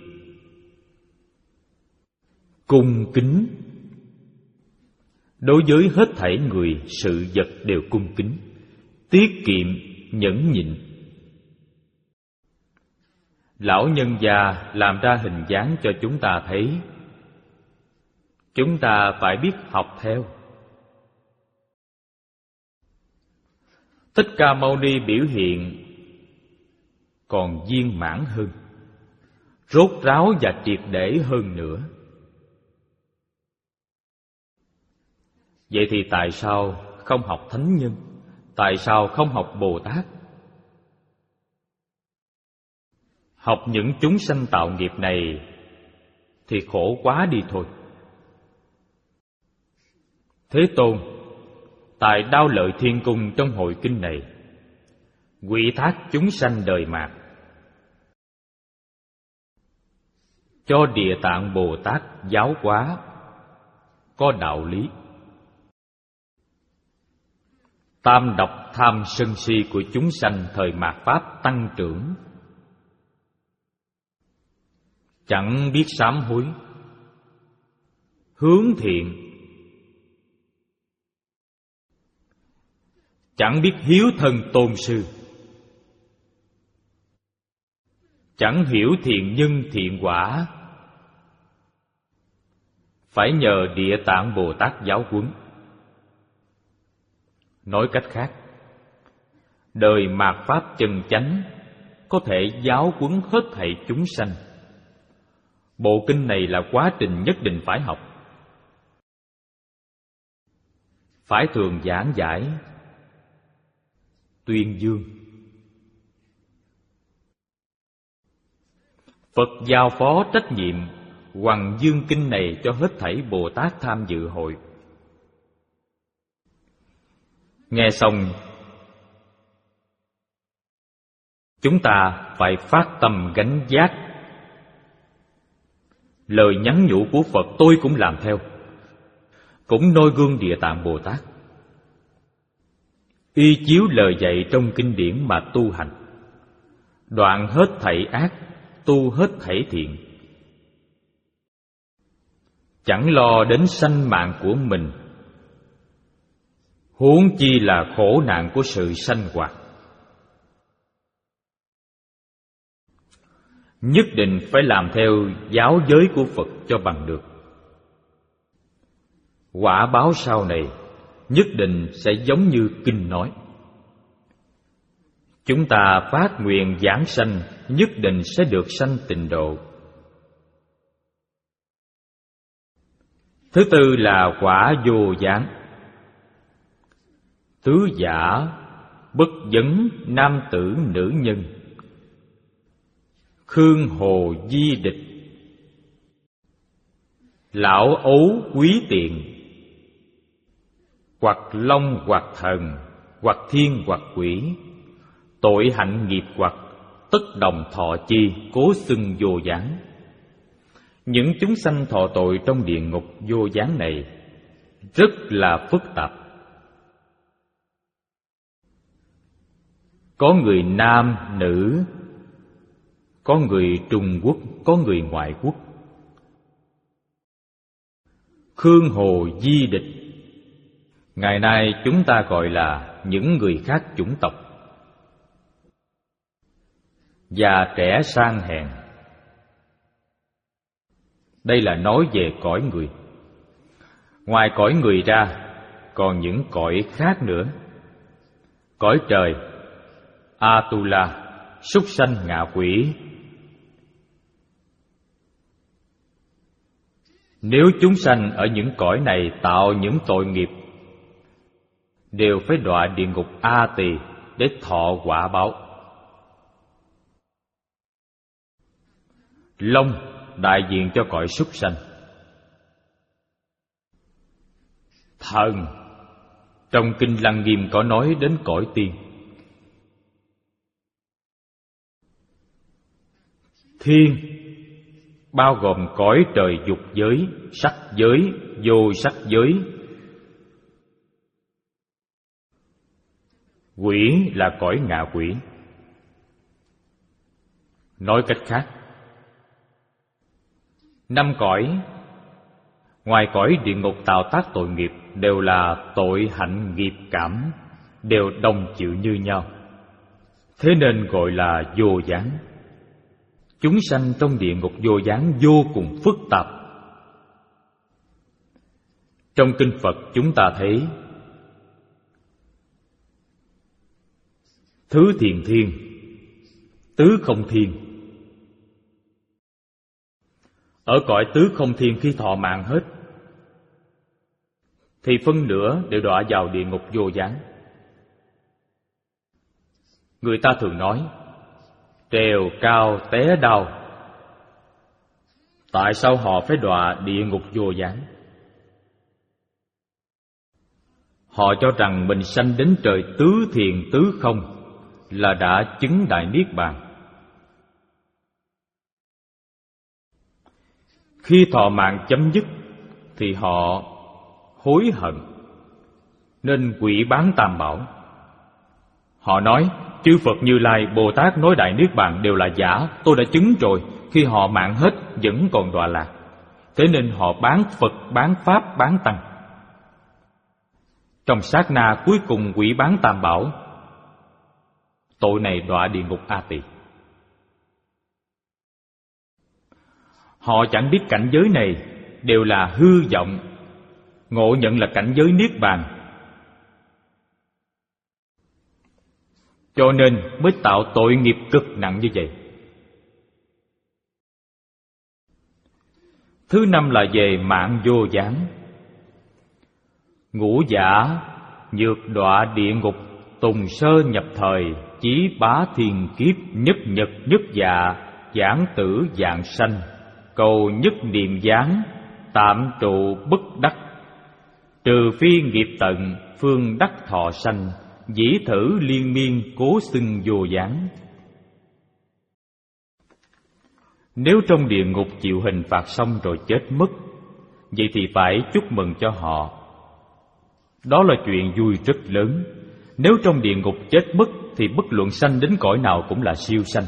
cung kính, đối với hết thảy người sự vật đều cung kính. Tiết kiệm, nhẫn nhịn. Lão nhân già làm ra hình dáng cho chúng ta thấy, chúng ta phải biết học theo. Thích Ca Mâu Ni biểu hiện còn viên mãn hơn, rốt ráo và triệt để hơn nữa. Vậy thì tại sao không học thánh nhân? Tại sao không học Bồ Tát? Học những chúng sanh tạo nghiệp này thì khổ quá đi thôi. Thế Tôn tại Đao Lợi Thiên Cung trong hội kinh này quỷ thác chúng sanh đời mạt, cho Địa Tạng Bồ Tát giáo hóa có đạo lý. Tam độc tham sân si của chúng sanh thời mạt Pháp tăng trưởng, chẳng biết sám hối, hướng thiện, chẳng biết hiếu thân tôn sư, chẳng hiểu thiện nhân thiện quả, phải nhờ Địa Tạng Bồ Tát giáo huấn. Nói cách khác, đời mạt Pháp chân chánh có thể giáo huấn hết thảy chúng sanh. Bộ kinh này là quá trình nhất định phải học, phải thường giảng giải, tuyên dương. Phật giao phó trách nhiệm hoằng dương kinh này cho hết thảy Bồ Tát tham dự hội. Nghe xong, chúng ta phải phát tâm gánh vác. Lời nhắn nhủ của Phật tôi cũng làm theo, cũng noi gương Địa Tạng Bồ Tát, y chiếu lời dạy trong kinh điển mà tu hành, đoạn hết thảy ác, tu hết thảy thiện, chẳng lo đến sanh mạng của mình, huống chi là khổ nạn của sự sanh hoạt. Nhất định phải làm theo giáo giới của Phật cho bằng được. Quả báo sau này nhất định sẽ giống như kinh nói. Chúng ta phát nguyện giảng sanh, nhất định sẽ được sanh tịnh độ. Thứ tư là quả vô gián. Tứ giả, bất vấn, nam tử nữ nhân, khương hồ di địch, lão ấu quý tiện, hoặc long hoặc thần, hoặc thiên hoặc quỷ, tội hạnh nghiệp hoặc tất đồng thọ chi, cố xưng vô gián. Những chúng sanh thọ tội trong địa ngục vô gián này rất là phức tạp. Có người nam, nữ, có người Trung Quốc, có người ngoại quốc. Khương Hồ Di Địch, ngày nay chúng ta gọi là những người khác chủng tộc. Già trẻ sang hèn, đây là nói về cõi người. Ngoài cõi người ra, còn những cõi khác nữa. Cõi trời, Atula, súc sanh, ngạ quỷ. Nếu chúng sanh ở những cõi này tạo những tội nghiệp, đều phải đọa địa ngục A Tỳ để thọ quả báo. Long đại diện cho cõi súc sanh. Thần, trong Kinh Lăng Nghiêm có nói đến cõi tiên. Thiên bao gồm cõi trời dục giới, sắc giới, vô sắc giới. Quỷ là cõi ngạ quỷ. Nói cách khác, năm cõi, ngoài cõi địa ngục tạo tác tội nghiệp, đều là tội hạnh nghiệp cảm, đều đồng chịu như nhau. Thế nên gọi là vô gián. Chúng sanh trong địa ngục vô gián vô cùng phức tạp. Trong kinh Phật chúng ta thấy thứ thiền thiên, tứ không thiên. Ở cõi tứ không thiên, khi thọ mạng hết thì phân nửa đều đọa vào địa ngục vô gián. Người ta thường nói trèo cao té đau. Tại sao họ phải đọa địa ngục vô gián? Họ cho rằng mình sanh đến trời tứ thiền tứ không là đã chứng đại niết bàn. Khi thọ mạng chấm dứt thì họ hối hận, nên quỷ bán tam bảo. Họ nói chư Phật Như Lai, Bồ Tát nói đại niết bàn đều là giả, tôi đã chứng rồi. Khi họ mạng hết vẫn còn đọa lạc. Thế nên họ bán Phật, bán Pháp, bán Tăng. Trong sát na cuối cùng quỷ bán tam bảo, tội này đọa địa ngục A Tỳ. Họ chẳng biết cảnh giới này đều là hư vọng, ngộ nhận là cảnh giới niết bàn, cho nên mới tạo tội nghiệp cực nặng như vậy. Thứ năm là về mạng vô gián. Ngũ giả nhược đọa địa ngục, tùng sơ nhập thời, chí bá thiên kiếp, nhất nhật nhất dạ, giảng tử dạng sanh, cầu nhất niệm gián, tạm trụ bất đắc. Trừ phi nghiệp tận, phương đắc thọ sanh, dĩ thử liên miên, cố xưng vô gián. Nếu trong địa ngục chịu hình phạt xong rồi chết mất, vậy thì phải chúc mừng cho họ. Đó là chuyện vui rất lớn. Nếu trong địa ngục chết mất thì bất luận sanh đến cõi nào cũng là siêu sanh.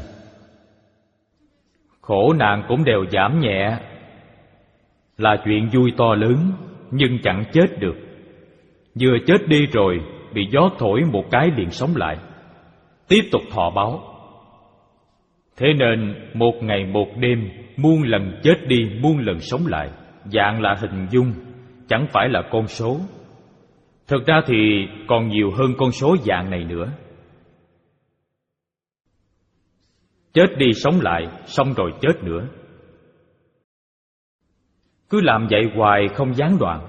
Khổ nạn cũng đều giảm nhẹ, là chuyện vui to lớn, nhưng chẳng chết được. Vừa chết đi rồi, bị gió thổi một cái liền sống lại, tiếp tục thọ báo. Thế nên một ngày một đêm, muôn lần chết đi, muôn lần sống lại. Dạng là hình dung, chẳng phải là con số. Thực ra thì còn nhiều hơn con số dạng này nữa. Chết đi sống lại, xong rồi chết nữa. Cứ làm vậy hoài không gián đoạn.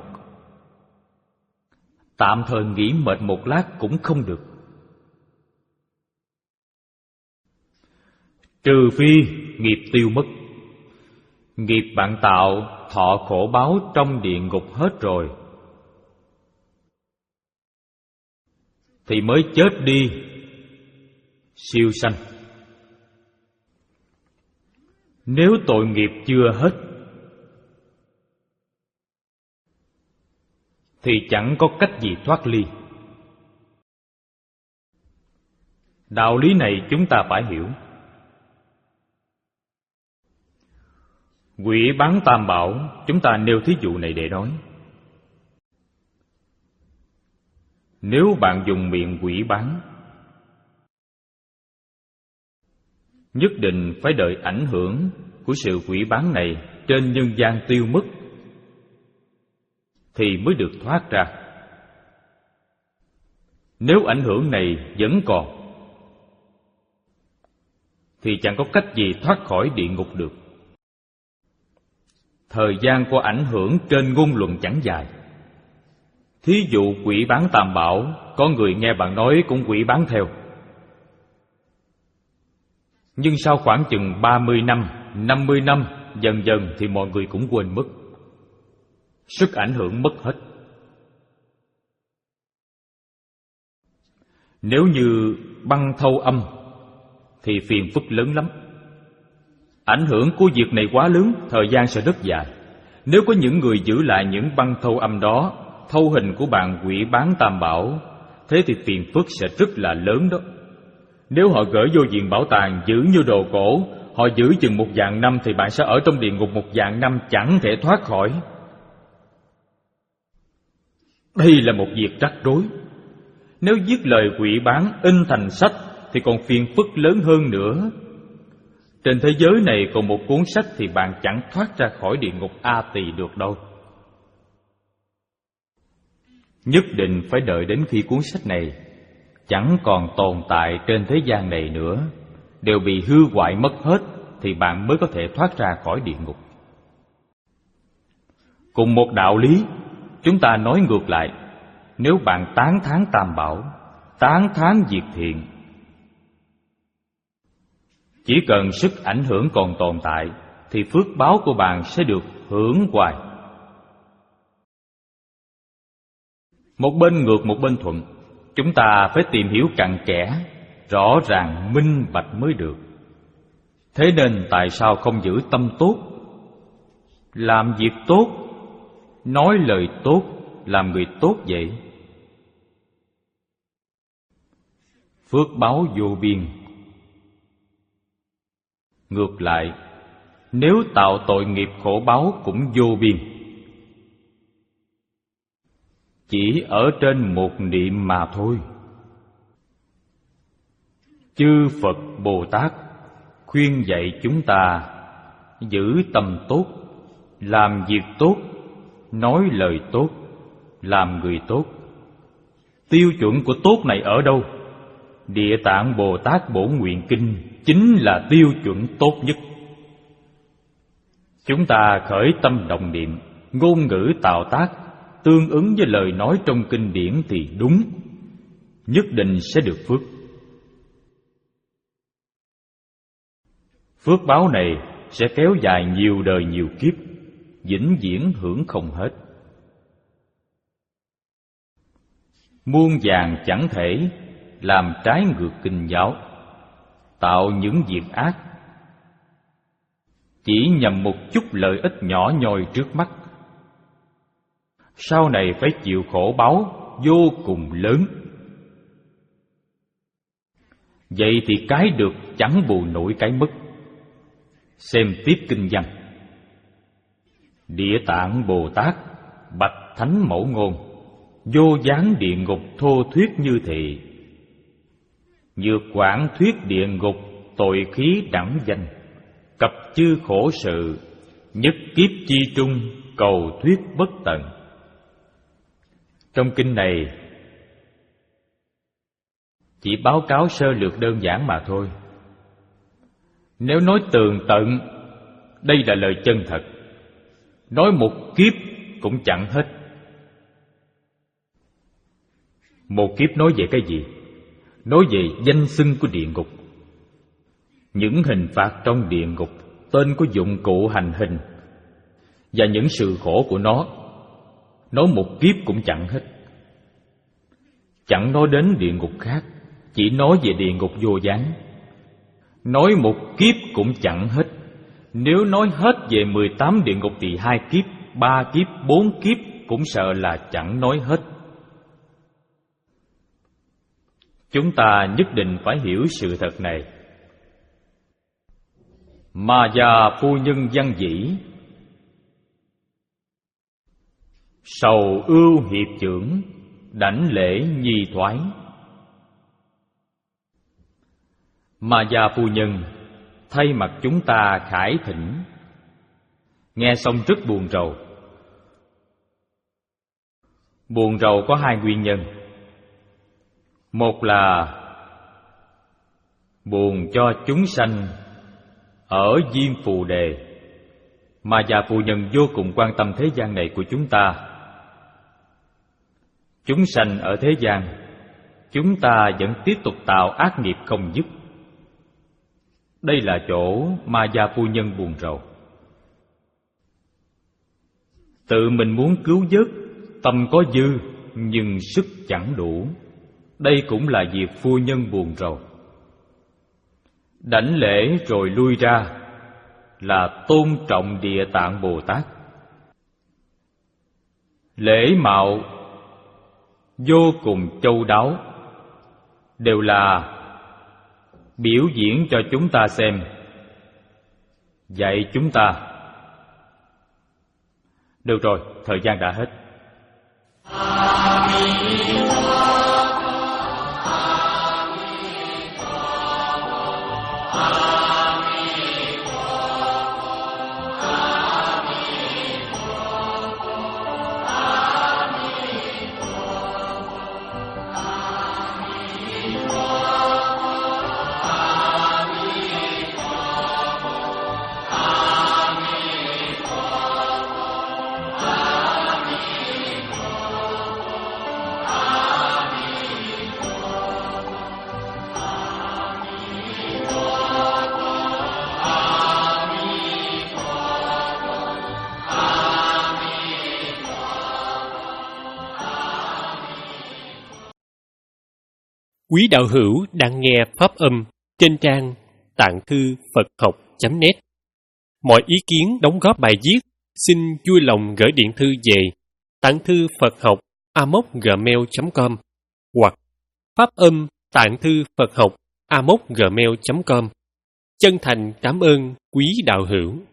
Tạm thời nghỉ mệt một lát cũng không được. Trừ phi nghiệp tiêu mất. Nghiệp bạn tạo thọ khổ báo trong địa ngục hết rồi, thì mới chết đi siêu sanh. Nếu tội nghiệp chưa hết thì chẳng có cách gì thoát ly. Đạo lý này chúng ta phải hiểu. Quỷ bán tam bảo, chúng ta nêu thí dụ này để nói. Nếu bạn dùng miệng quỷ bán, nhất định phải đợi ảnh hưởng của sự quỷ bán này trên nhân gian tiêu mất thì mới được thoát ra. Nếu ảnh hưởng này vẫn còn thì chẳng có cách gì thoát khỏi địa ngục được. Thời gian của ảnh hưởng trên ngôn luận chẳng dài. Thí dụ quỷ bán tam bảo, có người nghe bạn nói cũng quỷ bán theo. Nhưng sau khoảng chừng ba mươi năm, năm mươi năm, dần dần thì mọi người cũng quên mất. Sức ảnh hưởng mất hết. Nếu như băng thâu âm thì phiền phức lớn lắm. Ảnh hưởng của việc này quá lớn, thời gian sẽ rất dài. Nếu có những người giữ lại những băng thâu âm đó, thâu hình của bạn quỷ bán tam bảo, thế thì phiền phức sẽ rất là lớn đó. Nếu họ gửi vô viện bảo tàng giữ như đồ cổ, họ giữ chừng một vạn năm thì bạn sẽ ở trong địa ngục một vạn năm chẳng thể thoát khỏi. Đây là một việc rắc rối. Nếu viết lời quỷ bán in thành sách thì còn phiền phức lớn hơn nữa. Trên thế giới này còn một cuốn sách thì bạn chẳng thoát ra khỏi địa ngục A Tỳ được đâu. Nhất định phải đợi đến khi cuốn sách này chẳng còn tồn tại trên thế gian này nữa, đều bị hư hoại mất hết, thì bạn mới có thể thoát ra khỏi địa ngục. Cùng một đạo lý, chúng ta nói ngược lại, nếu bạn tán thán tam bảo, tán thán việc thiện, chỉ cần sức ảnh hưởng còn tồn tại thì phước báo của bạn sẽ được hưởng hoài. Một bên ngược một bên thuận, chúng ta phải tìm hiểu cặn kẽ, rõ ràng minh bạch mới được. Thế nên tại sao không giữ tâm tốt, làm việc tốt, nói lời tốt, làm người tốt vậy? Phước báo vô biên. Ngược lại, nếu tạo tội nghiệp khổ báo cũng vô biên. Chỉ ở trên một niệm mà thôi. Chư Phật Bồ Tát khuyên dạy chúng ta giữ tâm tốt, làm việc tốt, nói lời tốt, làm người tốt. Tiêu chuẩn của tốt này ở đâu? Địa Tạng Bồ Tát Bổn Nguyện Kinh chính là tiêu chuẩn tốt nhất. Chúng ta khởi tâm động niệm, ngôn ngữ tạo tác tương ứng với lời nói trong kinh điển thì đúng, nhất định sẽ được phước. Phước báo này sẽ kéo dài nhiều đời nhiều kiếp, vĩnh viễn hưởng không hết. Muôn vàn chẳng thể làm trái ngược kinh giáo, tạo những việc ác, chỉ nhằm một chút lợi ích nhỏ nhoi trước mắt, sau này phải chịu khổ báo vô cùng lớn. Vậy thì cái được chẳng bù nổi cái mất. Xem tiếp kinh văn. Địa Tạng Bồ Tát bạch Thánh Mẫu Ngôn, vô gián địa ngục thô thuyết như thị, nhược quảng thuyết địa ngục tội khí đẳng danh, cập chư khổ sự, nhất kiếp chi trung cầu thuyết bất tận. Trong kinh này chỉ báo cáo sơ lược đơn giản mà thôi. Nếu nói tường tận, đây là lời chân thật, nói một kiếp cũng chẳng hết. Một kiếp nói về cái gì? Nói về danh xưng của địa ngục, những hình phạt trong địa ngục, tên của dụng cụ hành hình và những sự khổ của nó. Nói một kiếp cũng chẳng hết. Chẳng nói đến địa ngục khác, chỉ nói về địa ngục vô gián. Nói một kiếp cũng chẳng hết. Nếu nói hết về mười tám địa ngục thì hai kiếp, ba kiếp, bốn kiếp cũng sợ là chẳng nói hết. Chúng ta nhất định phải hiểu sự thật này. Mà già phu nhân văn dĩ, sầu ưu hiệp trưởng, đảnh lễ nhi thoái. Mà già phu nhân thay mặt chúng ta khải thỉnh. Nghe xong rất buồn rầu. Buồn rầu có hai nguyên nhân. Một là buồn cho chúng sanh ở Diêm Phù Đề. Mà già phu nhân vô cùng quan tâm thế gian này của chúng ta. Chúng sanh ở thế gian, chúng ta vẫn tiếp tục tạo ác nghiệp không dứt. Đây là chỗ mà già phu nhân buồn rầu. Tự mình muốn cứu vớt, tâm có dư nhưng sức chẳng đủ. Đây cũng là việc phu nhân buồn rầu. Đảnh lễ rồi lui ra là tôn trọng Địa Tạng Bồ Tát. Lễ mạo vô cùng châu đáo, đều là biểu diễn cho chúng ta xem, dạy chúng ta. Được rồi, thời gian đã hết. Quý đạo hữu đang nghe pháp âm trên trang tạng thư Phật học chấm net. Mọi ý kiến đóng góp bài viết xin vui lòng gửi điện thư về tạng thư Phật học a m o c gmail chấm com hoặc pháp âm tạng thư Phật học a m o c gmail chấm com. Chân thành cảm ơn quý đạo hữu.